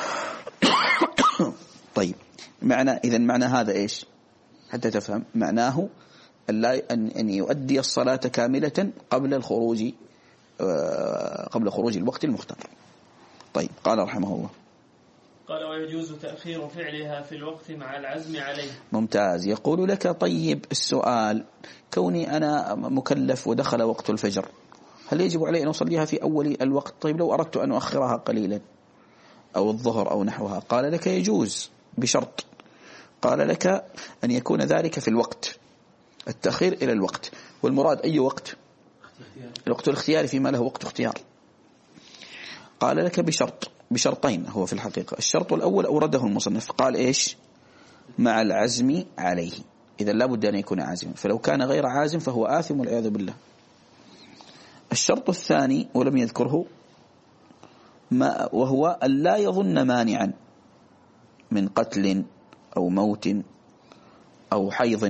[SPEAKER 2] طيب معنى إذن معنى هذا إيش حتى تفهم معناه؟ أن أن يؤدي الصلاة كاملة قبل الخروج قبل خروج الوقت المختار. طيب قال رحمه الله
[SPEAKER 1] قال ويجوز تأخير فعلها في الوقت مع العزم عليه.
[SPEAKER 2] ممتاز. يقول لك طيب السؤال كوني أنا مكلف ودخل وقت الفجر، هل يجب علي أن أصليها في أول الوقت؟ طيب لو أردت أن أؤخرها قليلا أو الظهر أو نحوها، قال لك يجوز بشرط. قال لك أن يكون ذلك في الوقت، التأخير إلى الوقت، والمراد أي وقت؟ الوقت الاختياري فيما له وقت اختيار. قال لك بشرط، بشرطين هو في الحقيقة. الشرط الأول أورده المصنف قال إيش؟ مع العزم عليه. إذا لا بد أن يكون عازما، فلو كان غير عازم فهو آثم والعياذ بالله. الشرط الثاني ولم يذكره ما وهو أن لا يظن مانعا من قتل أو موت أو حيض.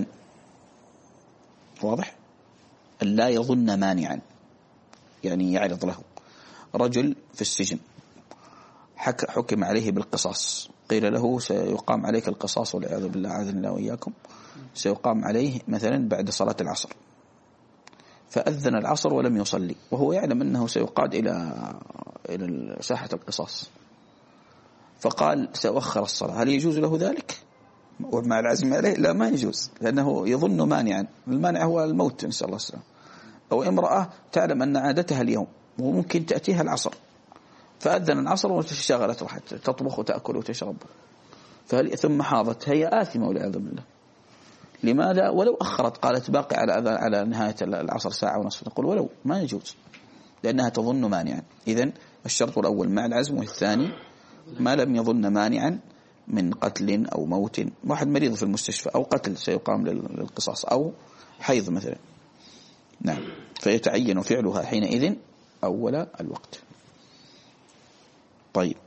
[SPEAKER 2] واضح؟ أن لا يظن مانعا، يعني يعرض له رجل في السجن حكم عليه بالقصاص، قيل له سيقام عليك القصاص والعياذ بالله عاذنا الله وإياكم، سيقام عليه مثلا بعد صلاة العصر، فأذن العصر ولم يصلي وهو يعلم أنه سيقاد إلى إلى ساحة القصاص، فقال سأؤخر الصلاة، هل يجوز له ذلك؟ ومع العزم عليه لا، ما يجوز، لأنه يظن مانعا. المانع هو الموت نسأل الله السلامة. أو امرأة تعلم أن عادتها اليوم وممكن تأتيها العصر، فأذن العصر وتشتغلت راح تطبخ وتأكل وتشرب، فهل ثم حاضت، هي آثمة والعياذ بالله. لماذا؟ ولو أخرت قالت باقي على على نهاية العصر ساعة ونصف، نقول ولو ما يجوز لأنها تظن مانعا. إذن الشرط الأول مع العزم، والثاني ما لم يظن مانعا من قتل أو موت، واحد مريض في المستشفى أو قتل سيقام للقصاص أو حيض مثلا، نعم، فيتعين فعلها حينئذ أول الوقت. طيب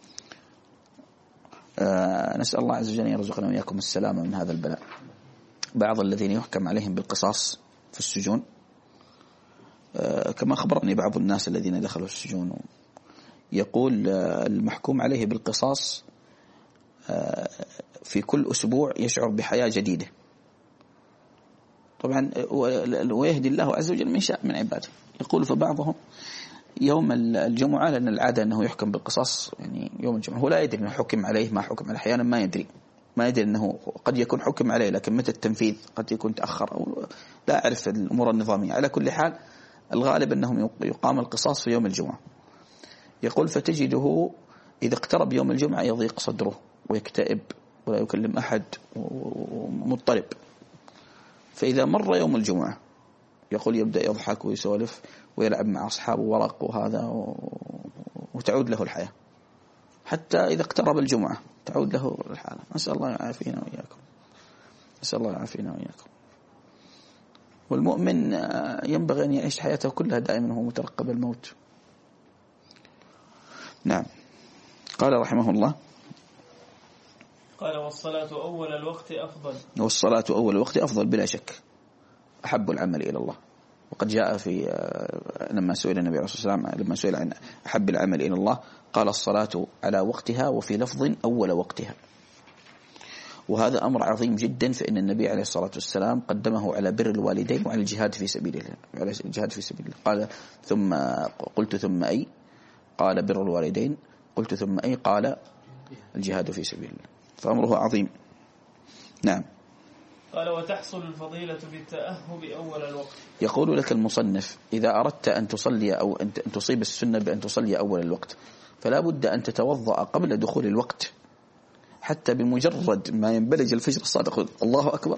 [SPEAKER 2] آه نسأل الله عز وجل يرزقنا وإياكم السلامة من هذا البلاء. بعض الذين يحكم عليهم بالقصاص في السجون، آه كما خبرني بعض الناس الذين دخلوا السجون، يقول آه المحكوم عليه بالقصاص آه في كل أسبوع يشعر بحياة جديدة. طبعا ويهدي الله عز وجل من شاء من عباده. يقول فبعضهم يوم الجمعة، لأن العادة أنه يحكم بالقصاص يعني يوم الجمعة، هو لا يدري أنه حكم عليه ما حكم عليه، أحيانا ما يدري ما يدري أنه قد يكون حكم عليه، لكن متى التنفيذ قد يكون تأخر أو لا أعرف الأمور النظامية. على كل حال الغالب أنهم يقام القصاص في يوم الجمعة. يقول فتجده إذا اقترب يوم الجمعة يضيق صدره ويكتئب ولا يكلم أحد ومضطرب. فإذا مر يوم الجمعة يقول يبدأ يضحك ويسولف ويلعب مع أصحابه ورق وهذا، وتعود له الحياة حتى إذا اقترب الجمعة تعود له الحالة. نسأل الله يعافينا وإياكم، نسأل الله يعافينا وإياكم. والمؤمن ينبغي أن يعيش حياته كلها دائما هو مترقب الموت. نعم. قال رحمه الله:
[SPEAKER 1] قال والصلاة أول الوقت أفضل.
[SPEAKER 2] والصلاة أول الوقت أفضل بلا شك، أحب العمل إلى الله. وقد جاء في لما سئل النبي عليه الصلاة والسلام لما سئل عن أحب العمل إلى الله قال الصلاة على وقتها، وفي لفظ أول وقتها. وهذا أمر عظيم جدا، فإن النبي عليه الصلاة والسلام قدمه على بر الوالدين وعلى الجهاد في سبيل الله، على الجهاد في سبيل الله. قال ثم قلت ثم أي؟ قال بر الوالدين. قلت ثم أي؟ قال الجهاد في سبيل الله. فأمره عظيم. نعم.
[SPEAKER 1] قال وتحصل الفضيلة بالتأهب أول الوقت.
[SPEAKER 2] يقول لك المصنف: إذا أردت أن تصلي أو أن تصيب السنة بأن تصلي أول الوقت فلا بد أن تتوضأ قبل دخول الوقت، حتى بمجرد ما ينبلج الفجر الصادق الله أكبر،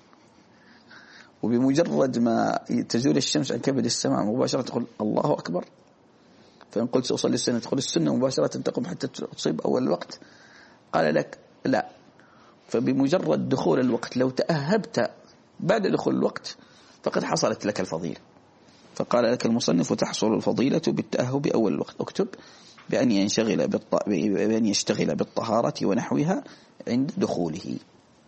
[SPEAKER 2] وبمجرد ما تزول الشمس عن كبد السماء مباشرة تقول الله أكبر. فإن قلت سأصلي السنة تقول السنة مباشرة تقوم حتى تصيب أول الوقت. قال لك لا، فبمجرد دخول الوقت لو تأهبت بعد دخول الوقت فقد حصلت لك الفضيلة. فقال لك المصنف: تحصل الفضيلة بالتأهب أول الوقت. اكتب: بأن ينشغل بالط... بأن يشتغل بالطهارة ونحوها عند دخوله.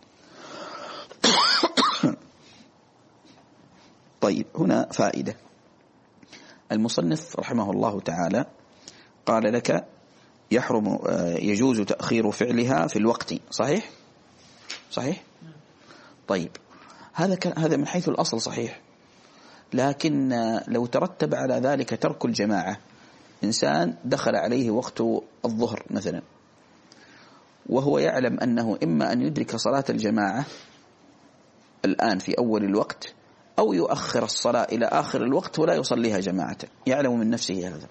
[SPEAKER 2] طيب، هنا فائدة. المصنف رحمه الله تعالى قال لك يحرم يجوز تأخير فعلها في الوقت. صحيح؟ صحيح؟ طيب، هذا كان هذا من حيث الأصل صحيح، لكن لو ترتب على ذلك ترك الجماعة، إنسان دخل عليه وقت الظهر مثلا وهو يعلم أنه إما أن يدرك صلاة الجماعة الآن في أول الوقت أو يؤخر الصلاة إلى آخر الوقت ولا يصليها جماعة، يعلم من نفسه هذا.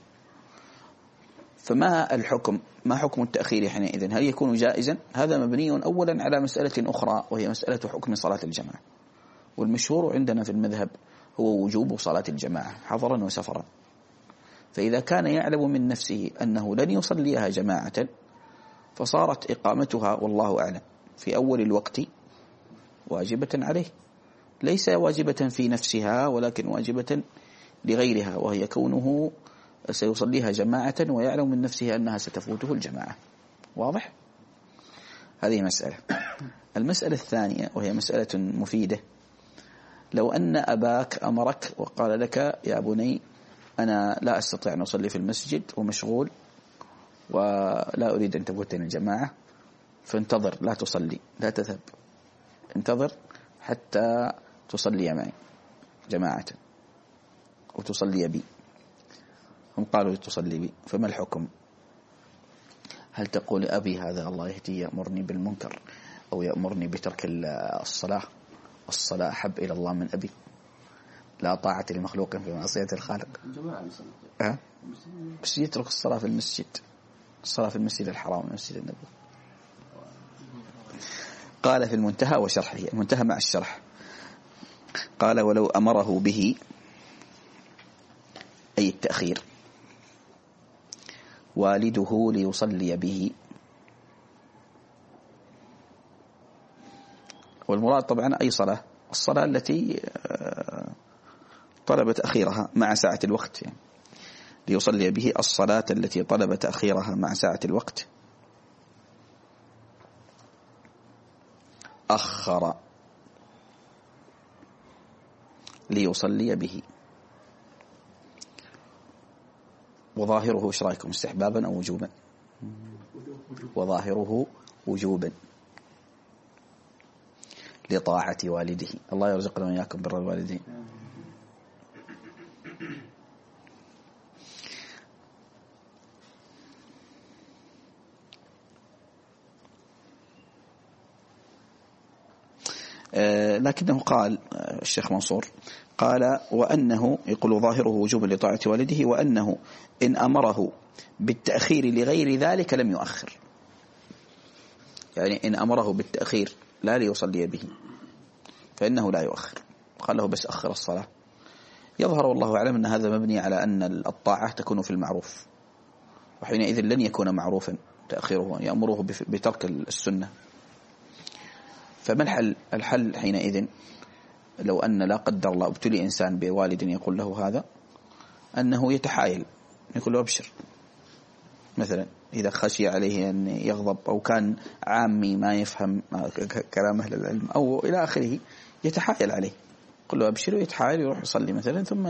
[SPEAKER 2] فما الحكم؟ ما حكم التأخير حينئذ؟ هل يكون جائزا؟ هذا مبني أولا على مسألة أخرى، وهي مسألة حكم صلاة الجماعة. والمشهور عندنا في المذهب هو وجوب صلاة الجماعة حضرا وسفرا. فإذا كان يعلم من نفسه أنه لن يصليها جماعة فصارت إقامتها والله أعلم في أول الوقت واجبة عليه، ليس واجبة في نفسها ولكن واجبة لغيرها، وهي كونه سيصليها جماعة ويعلم من نفسه أنها ستفوته الجماعة. واضح؟ هذه مسألة. المسألة الثانية وهي مسألة مفيدة: لو أن أباك أمرك وقال لك يا بني أنا لا أستطيع أن أصلي في المسجد ومشغول ولا أريد أن تفوتني الجماعة، فانتظر لا تصلي، لا تذهب، انتظر حتى تصلي معي جماعة وتصلي بي. هم قالوا تصلي بي، فما الحكم؟ هل تقول أبي هذا الله يهدي يأمرني بالمنكر أو يأمرني بترك الصلاة؟ الصلاة أحب إلى الله من أبي، لا طاعة لمخلوق في معصية الخالق. أه؟ بس يترك الصلاة في المسجد، الصلاة في المسجد الحرام المسجد النبوي. قال في المنتهى وشرحه، المنتهى مع الشرح، قال ولو أمره به أي التأخير والده ليصلي به، والمراد طبعا أي صلاة، الصلاة التي طلب تأخيرها مع ساعة الوقت، يعني ليصلي به الصلاة التي طلب تأخيرها مع ساعة الوقت، أخر ليصلي به. وظاهره ايش رايكم، استحبابا او وجوبا؟ وظاهره وجوبا لطاعة والده. الله يرزقنا وإياكم بر الوالدين. آه لكنه قال آه الشيخ منصور قال وأنه يقول ظاهره وجوب لطاعة والده، وأنه إن أمره بالتأخير لغير ذلك لم يؤخر. يعني إن أمره بالتأخير لا ليصلي به فإنه لا يؤخر، قال له بس أخر الصلاة. يظهر والله أعلم أن هذا مبني على أن الطاعة تكون في المعروف، وحينئذ لن يكون معروفا تأخيره، يأمره بترك السنة. فما الحل؟ الحل حينئذ لو أن لا قدر الله ابتلي إنسان بوالد يقول له هذا، أنه يتحايل، يقول له أبشر مثلا إذا خشي عليه أن يغضب أو كان عامي ما يفهم كلام أهل العلم أو إلى آخره، يتحايل عليه، يقول له أبشر ويتحايل يروح يصلي مثلا، ثم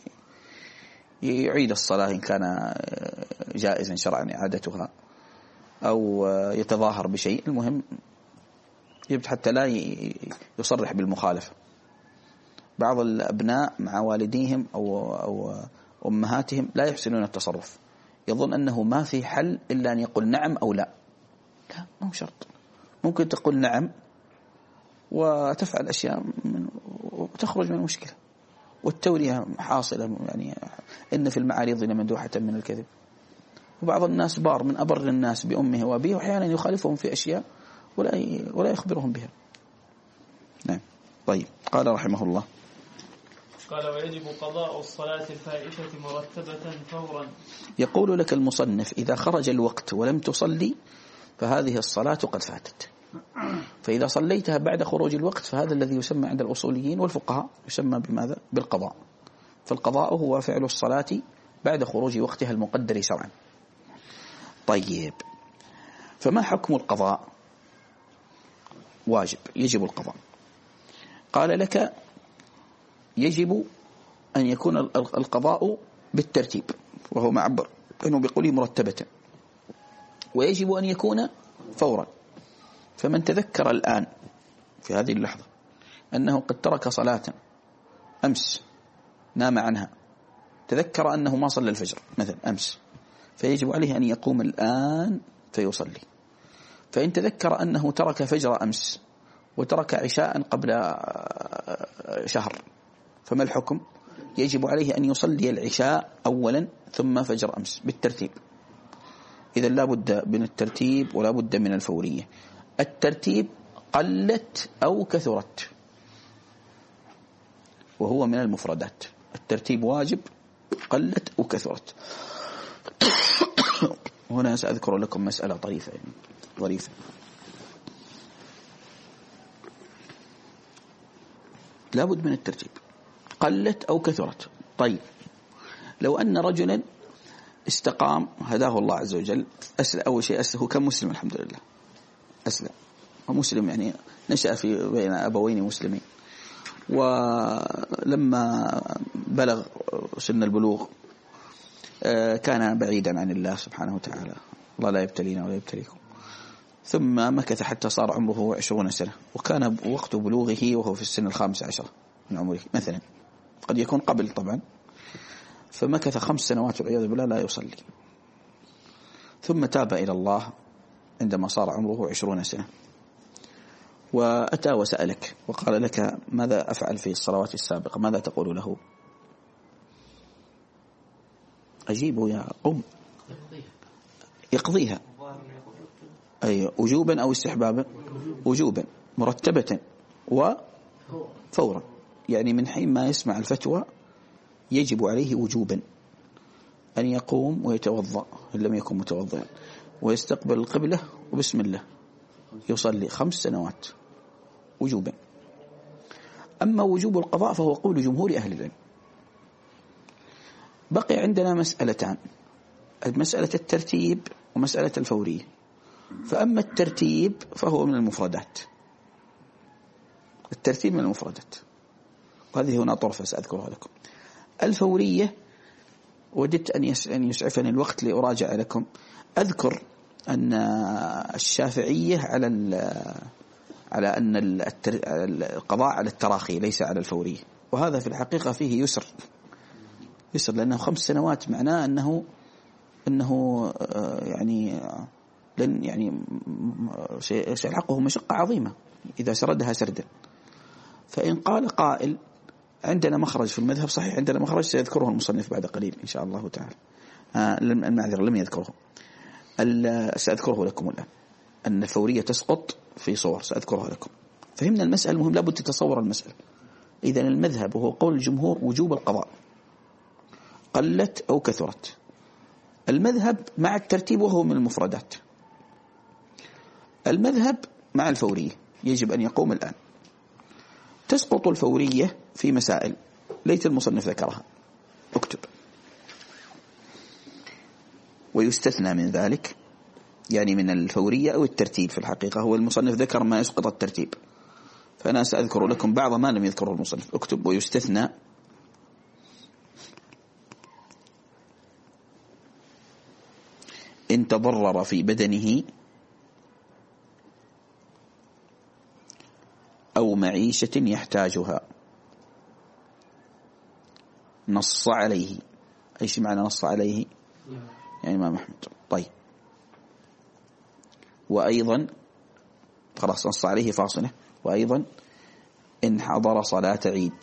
[SPEAKER 2] يعيد الصلاة إن كان جائزا شرعا إعادتها، أو يتظاهر بشيء، المهم حتى لا يصرح بالمخالفة. بعض الأبناء مع والديهم أو, أو أمهاتهم لا يحسنون التصرف، يظن أنه ما في حل إلا أن يقول نعم أو لا. لا، ما هو شرط، ممكن تقول نعم وتفعل أشياء وتخرج من المشكلة، والتورية حاصلة، يعني إن في المعارض لمندوحة من الكذب. وبعض الناس بار من أبر الناس بأمه وأبيه، وأحيانا يخالفهم في أشياء ولا ولا يخبرهم بها. نعم. طيب، قال رحمه الله:
[SPEAKER 1] قال ويجب قضاء الصلاة الفائتة مرتبة فورا.
[SPEAKER 2] يقول لك المصنف: إذا خرج الوقت ولم تصلي فهذه الصلاة قد فاتت. فإذا صليتها بعد خروج الوقت فهذا الذي يسمى عند الأصوليين والفقهاء يسمى بماذا؟ بالقضاء. فالقضاء هو فعل الصلاة بعد خروج وقتها المقدر شرعا. طيب، فما حكم القضاء؟ واجب، يجب القضاء. قال لك: يجب أن يكون القضاء بالترتيب، وهو ما عبر أنه بيقوله مرتبة، ويجب أن يكون فورا. فمن تذكر الآن في هذه اللحظة أنه قد ترك صلاة أمس نام عنها، تذكر أنه ما صلى الفجر مثلا أمس، فيجب عليه أن يقوم الآن فيصلي. فإن تذكر أنه ترك فجر أمس وترك عشاء قبل شهر، فما الحكم؟ يجب عليه أن يصلي العشاء أولا ثم فجر أمس بالترتيب. إذا لا بد من الترتيب ولا بد من الفورية. الترتيب قلت أو كثرت، وهو من المفردات. الترتيب واجب قلت أو كثرت. هنا سأذكر لكم مسألة طريفة يعني ظريفة. لا بد من الترتيب قلت أو كثرت. طيب، لو أن رجلا استقام هداه الله عز وجل، أسلم أول شيء، أسلم، هو كان مسلم الحمد لله، أسلم ومسلم، يعني نشأ في بين أبوين مسلمين، ولما بلغ سن البلوغ كان بعيدا عن الله سبحانه وتعالى، الله لا يبتلينا ولا يبتليكم، ثم مكث حتى صار عمره عشرون سنة، وكان وقت بلوغه وهو في السن الخامس عشر من عمره مثلا، قد يكون قبل طبعا، فمكث خمس سنوات والعياذ بالله لا يصلي، ثم تاب إلى الله عندما صار عمره عشرون سنة، وأتى وسألك وقال لك: ماذا أفعل في الصلوات السابقة؟ ماذا تقول له؟ أجيبه يا قوم. يقضيها، أي وجوبا أو استحبابا؟ وجوبا مرتبة وفورا، يعني من حين ما يسمع الفتوى يجب عليه وجوبا أن يقوم ويتوضأ إن لم يكن متوضئا، ويستقبل القبلة وبسم الله يصلي خمس سنوات وجوبا. أما وجوب القضاء فهو قول جمهور أهل العلم. بقي عندنا مسألتان: مسألة الترتيب ومسألة الفورية. فأما الترتيب فهو من المفردات، الترتيب من المفردات، وهذه هنا طرفة سأذكرها لكم. الفورية وددت أن يسعفني الوقت لأراجع لكم. أذكر أن الشافعية على على أن القضاء على التراخي ليس على الفورية، وهذا في الحقيقة فيه يسر يسر لأنه خمس سنوات معناه أنه أنه يعني لن يعني سيلحقه مشقة عظيمة إذا سردها سردا. فإن قال قائل عندنا مخرج في المذهب، صحيح عندنا مخرج سيذكره المصنف بعد قليل إن شاء الله تعالى، آه المعذرة لم يذكره، سأذكره لكم الآن. أن الفورية تسقط في صور سأذكرها لكم. فهمنا المسألة، المهم لابد تتصور المسألة. إذن المذهب وهو قول الجمهور وجوب القضاء قلت أو كثرت. المذهب مع الترتيب وهو من المفردات. المذهب مع الفورية يجب أن يقوم الآن. تسقط الفورية في مسائل ليت المصنف ذكرها، اكتب. ويستثنى من ذلك، يعني من الفورية أو الترتيب. في الحقيقة هو المصنف ذكر ما يسقط الترتيب، فأنا سأذكر لكم بعض ما لم يذكره المصنف. اكتب: ويستثنى إن تضرر في بدنه أو معيشة يحتاجها نص عليه. أيش معنى نص عليه؟ يعني ما محمد. طيب، وأيضا خلاص نص عليه فاصلة. وأيضا إن حضر صلاة عيد.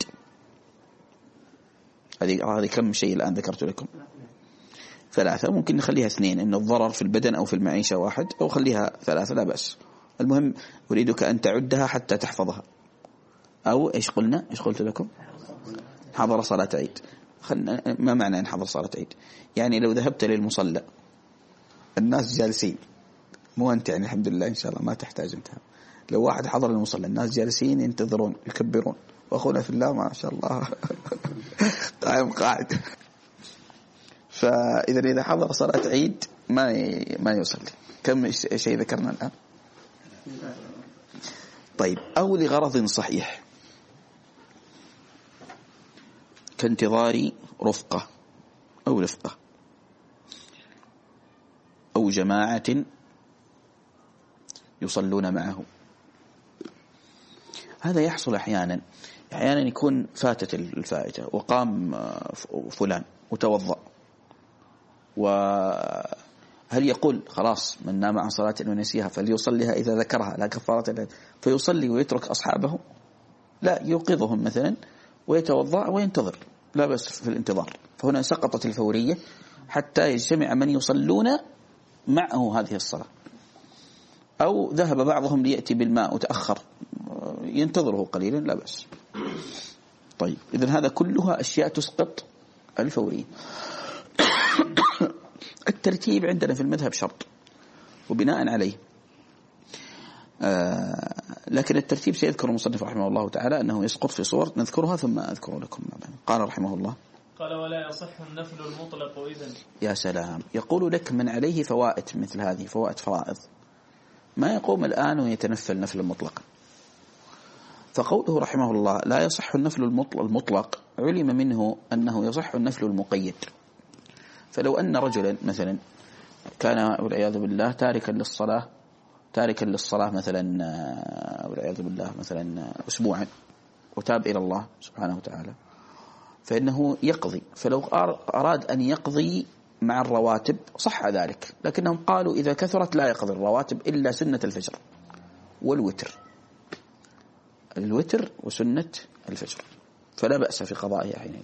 [SPEAKER 2] هذه هذه كم شيء الآن ذكرت لكم؟ ثلاثة. ممكن نخليها اثنين، إن الضرر في البدن أو في المعيشة واحد، أو خليها ثلاثة لا بأس. المهم أريدك أن تعدها حتى تحفظها. أو إيش قلنا؟ إيش قلت لكم؟ حضر صلاة عيد. خلنا، ما معنى إن حضر صلاة عيد؟ يعني لو ذهبت للمصلى الناس جالسين، مو أنت يعني الحمد لله إن شاء الله ما تحتاج انت. لو واحد حضر المصلى الناس جالسين ينتظرون يكبرون، وأخونا في الله ما شاء الله قائم قاعد. فإذا إذا حضر صلاة عيد ما ما يصلي. كم شيء ذكرنا الآن؟ طيب، أو لغرض صحيح كانتظار رفقة أو رفقة أو جماعة يصلون معه. هذا يحصل أحيانا. أحيانا يكون فاتت الفائتة وقام فلان وتوضأ، وهل يقول خلاص من نام عن صلاة ونسيها فليصليها إذا ذكرها لا كفارة له، فيصلي ويترك أصحابه؟ لا، يوقظهم مثلا ويتوضأ وينتظر، لا بس في الانتظار. فهنا سقطت الفورية حتى يجتمع من يصلون معه هذه الصلاة. أو ذهب بعضهم ليأتي بالماء وتأخر، ينتظره قليلا لا بأس. طيب، إذن هذا كلها أشياء تسقط الفورية. الترتيب عندنا في المذهب شرط، وبناء عليه آه لكن الترتيب سيذكر المصنف رحمه الله تعالى أنه يسقط في صور نذكرها ثم أذكر لكم. قال رحمه الله:
[SPEAKER 1] قال: ولا يصح النفل المطلق إذن.
[SPEAKER 2] يا سلام، يقول لك من عليه فوائد مثل هذه، فوائد فرائض، ما يقوم الآن ويتنفل نفل مطلقا. فقوله رحمه الله لا يصح النفل المطلق علم منه أنه يصح النفل المقيد. فلو أن رجلا مثلا كان والعياذ بالله تاركا للصلاة تاركا للصلاة مثلا والعياذ بالله مثلا أسبوعا، وتاب إلى الله سبحانه وتعالى، فإنه يقضي. فلو أراد أن يقضي مع الرواتب صح ذلك، لكنهم قالوا إذا كثرت لا يقضي الرواتب إلا سنة الفجر والوتر، الوتر وسنة الفجر، فلا بأس في قضائها حينئذ.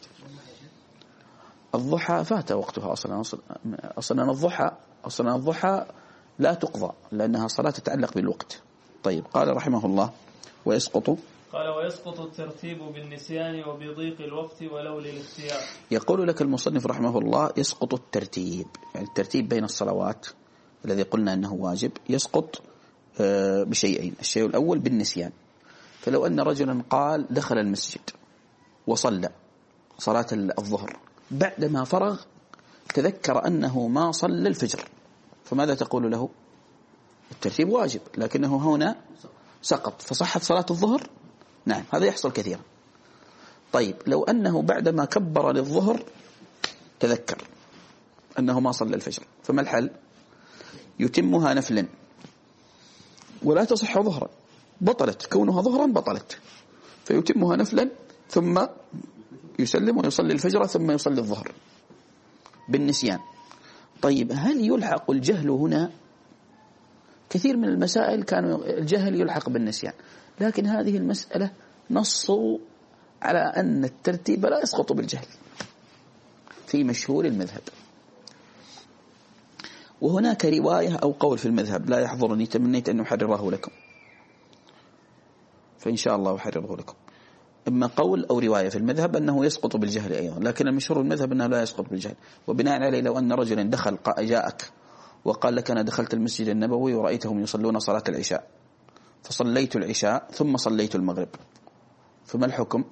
[SPEAKER 2] الضحى فات وقتها أصلا. أصلا الضحى أصلا الضحى لا تقضى لأنها صلاة تتعلق بالوقت. طيب، قال رحمه الله: ويسقط
[SPEAKER 1] قال ويسقط الترتيب بالنسيان وبضيق الوقت ولو للاختيار.
[SPEAKER 2] يقول لك المصنف رحمه الله يسقط الترتيب، يعني الترتيب بين الصلوات الذي قلنا أنه واجب يسقط بشيئين. الشيء الأول بالنسيان. فلو أن رجلا قال دخل المسجد وصلى صلاة الظهر، بعدما فرغ تذكر أنه ما صلى الفجر، فماذا تقول له؟ الترتيب واجب لكنه هنا سقط، فصحت صلاة الظهر؟ نعم، هذا يحصل كثيرا. طيب، لو أنه بعدما كبر للظهر تذكر أنه ما صلى الفجر، فما الحل؟ يتمها نفلا ولا تصح ظهرا، بطلت كونها ظهرا بطلت، فيتمها نفلا ثم يسلم ويصلي الفجر ثم يصلي الظهر بالنسيان. طيب، هل يلحق الجهل هنا؟ كثير من المسائل كانوا الجهل يلحق بالنسيان، لكن هذه المسألة نصوا على أن الترتيب لا يسقط بالجهل في مشهور المذهب. وهناك رواية أو قول في المذهب لا يحضرني، تمنيت أن أحرره لكم، فإن شاء الله أحرره لكم. إما قول أو رواية في المذهب أنه يسقط بالجهل أيضا، لكن المشهور المذهب أنه لا يسقط بالجهل. وبناء عليه لو أن رجلا دخل جاءك وقال لك أنا دخلت المسجد النبوي ورأيتهم يصلون صلاة العشاء فصليت العشاء ثم صليت المغرب، فما الحكم؟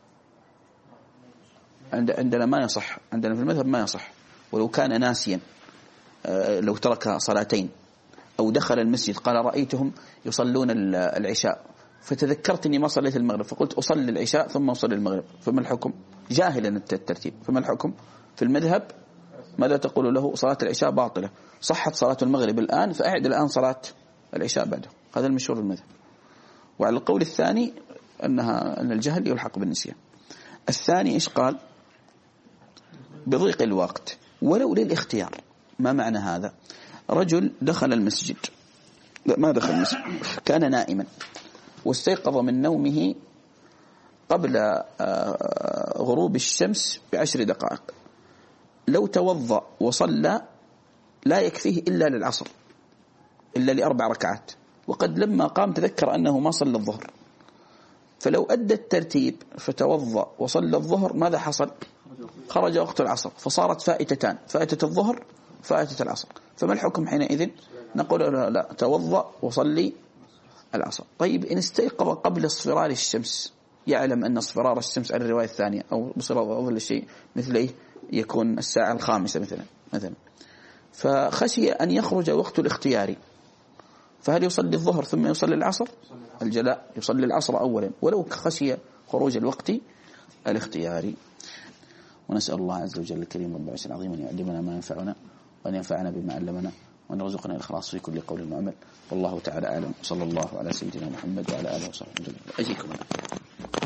[SPEAKER 2] عندنا ما يصح، عندنا في المذهب ما يصح. ولو كان ناسيا لو ترك صلاتين أو دخل المسجد قال رأيتهم يصلون العشاء فتذكرت أني ما صليت المغرب فقلت أصلي العشاء ثم أصلي المغرب، فما الحكم؟ جاهلا الترتيب، فما الحكم؟ في المذهب ماذا تقول له؟ صلاة العشاء باطلة، صحت صلاة المغرب الآن فأعد الآن صلاة العشاء بعده. هذا المشهور المذهب. وعلى القول الثاني أنها أن الجهل يلحق بالنسيان. الثاني إيش قال؟ بضيق الوقت ولو للاختيار. ما معنى هذا؟ رجل دخل المسجد، لا ما دخل المسجد، كان نائما واستيقظ من نومه قبل غروب الشمس بعشر دقائق، لو توضأ وصلى لا يكفيه إلا للعصر، إلا لأربع ركعات، وقد لما قام تذكر أنه ما صلى الظهر، فلو أدى الترتيب فتوضأ وصلى الظهر ماذا حصل؟ خرج وقت العصر، فصارت فائتتان، فائتة الظهر فائتة العصر. فما الحكم حينئذ؟ نقول لا, لا توضأ وصلي العصر. طيب إن استيقظ قبل اصفرار الشمس، يعلم أن اصفرار الشمس على الرواية الثانية أو بصير أفضل الشيء مثل إيه يكون الساعة الخامسة مثلا مثلا فخشي أن يخرج وقت الاختياري، فهل يصلي الظهر ثم يصلي العصر؟ الجلاء يصلي العصر أولا ولو خشي خروج الوقت الاختياري. ونسأل الله عز وجل الكريم رب العرش العظيم أن يعلمنا ما ينفعنا وأن ينفعنا بما علمنا وأن يرزقنا الإخلاص في كل قول وعمل. والله تعالى أعلم. صلى الله على سيدنا محمد وعلى آله وصحبه وسلم. أجيكم.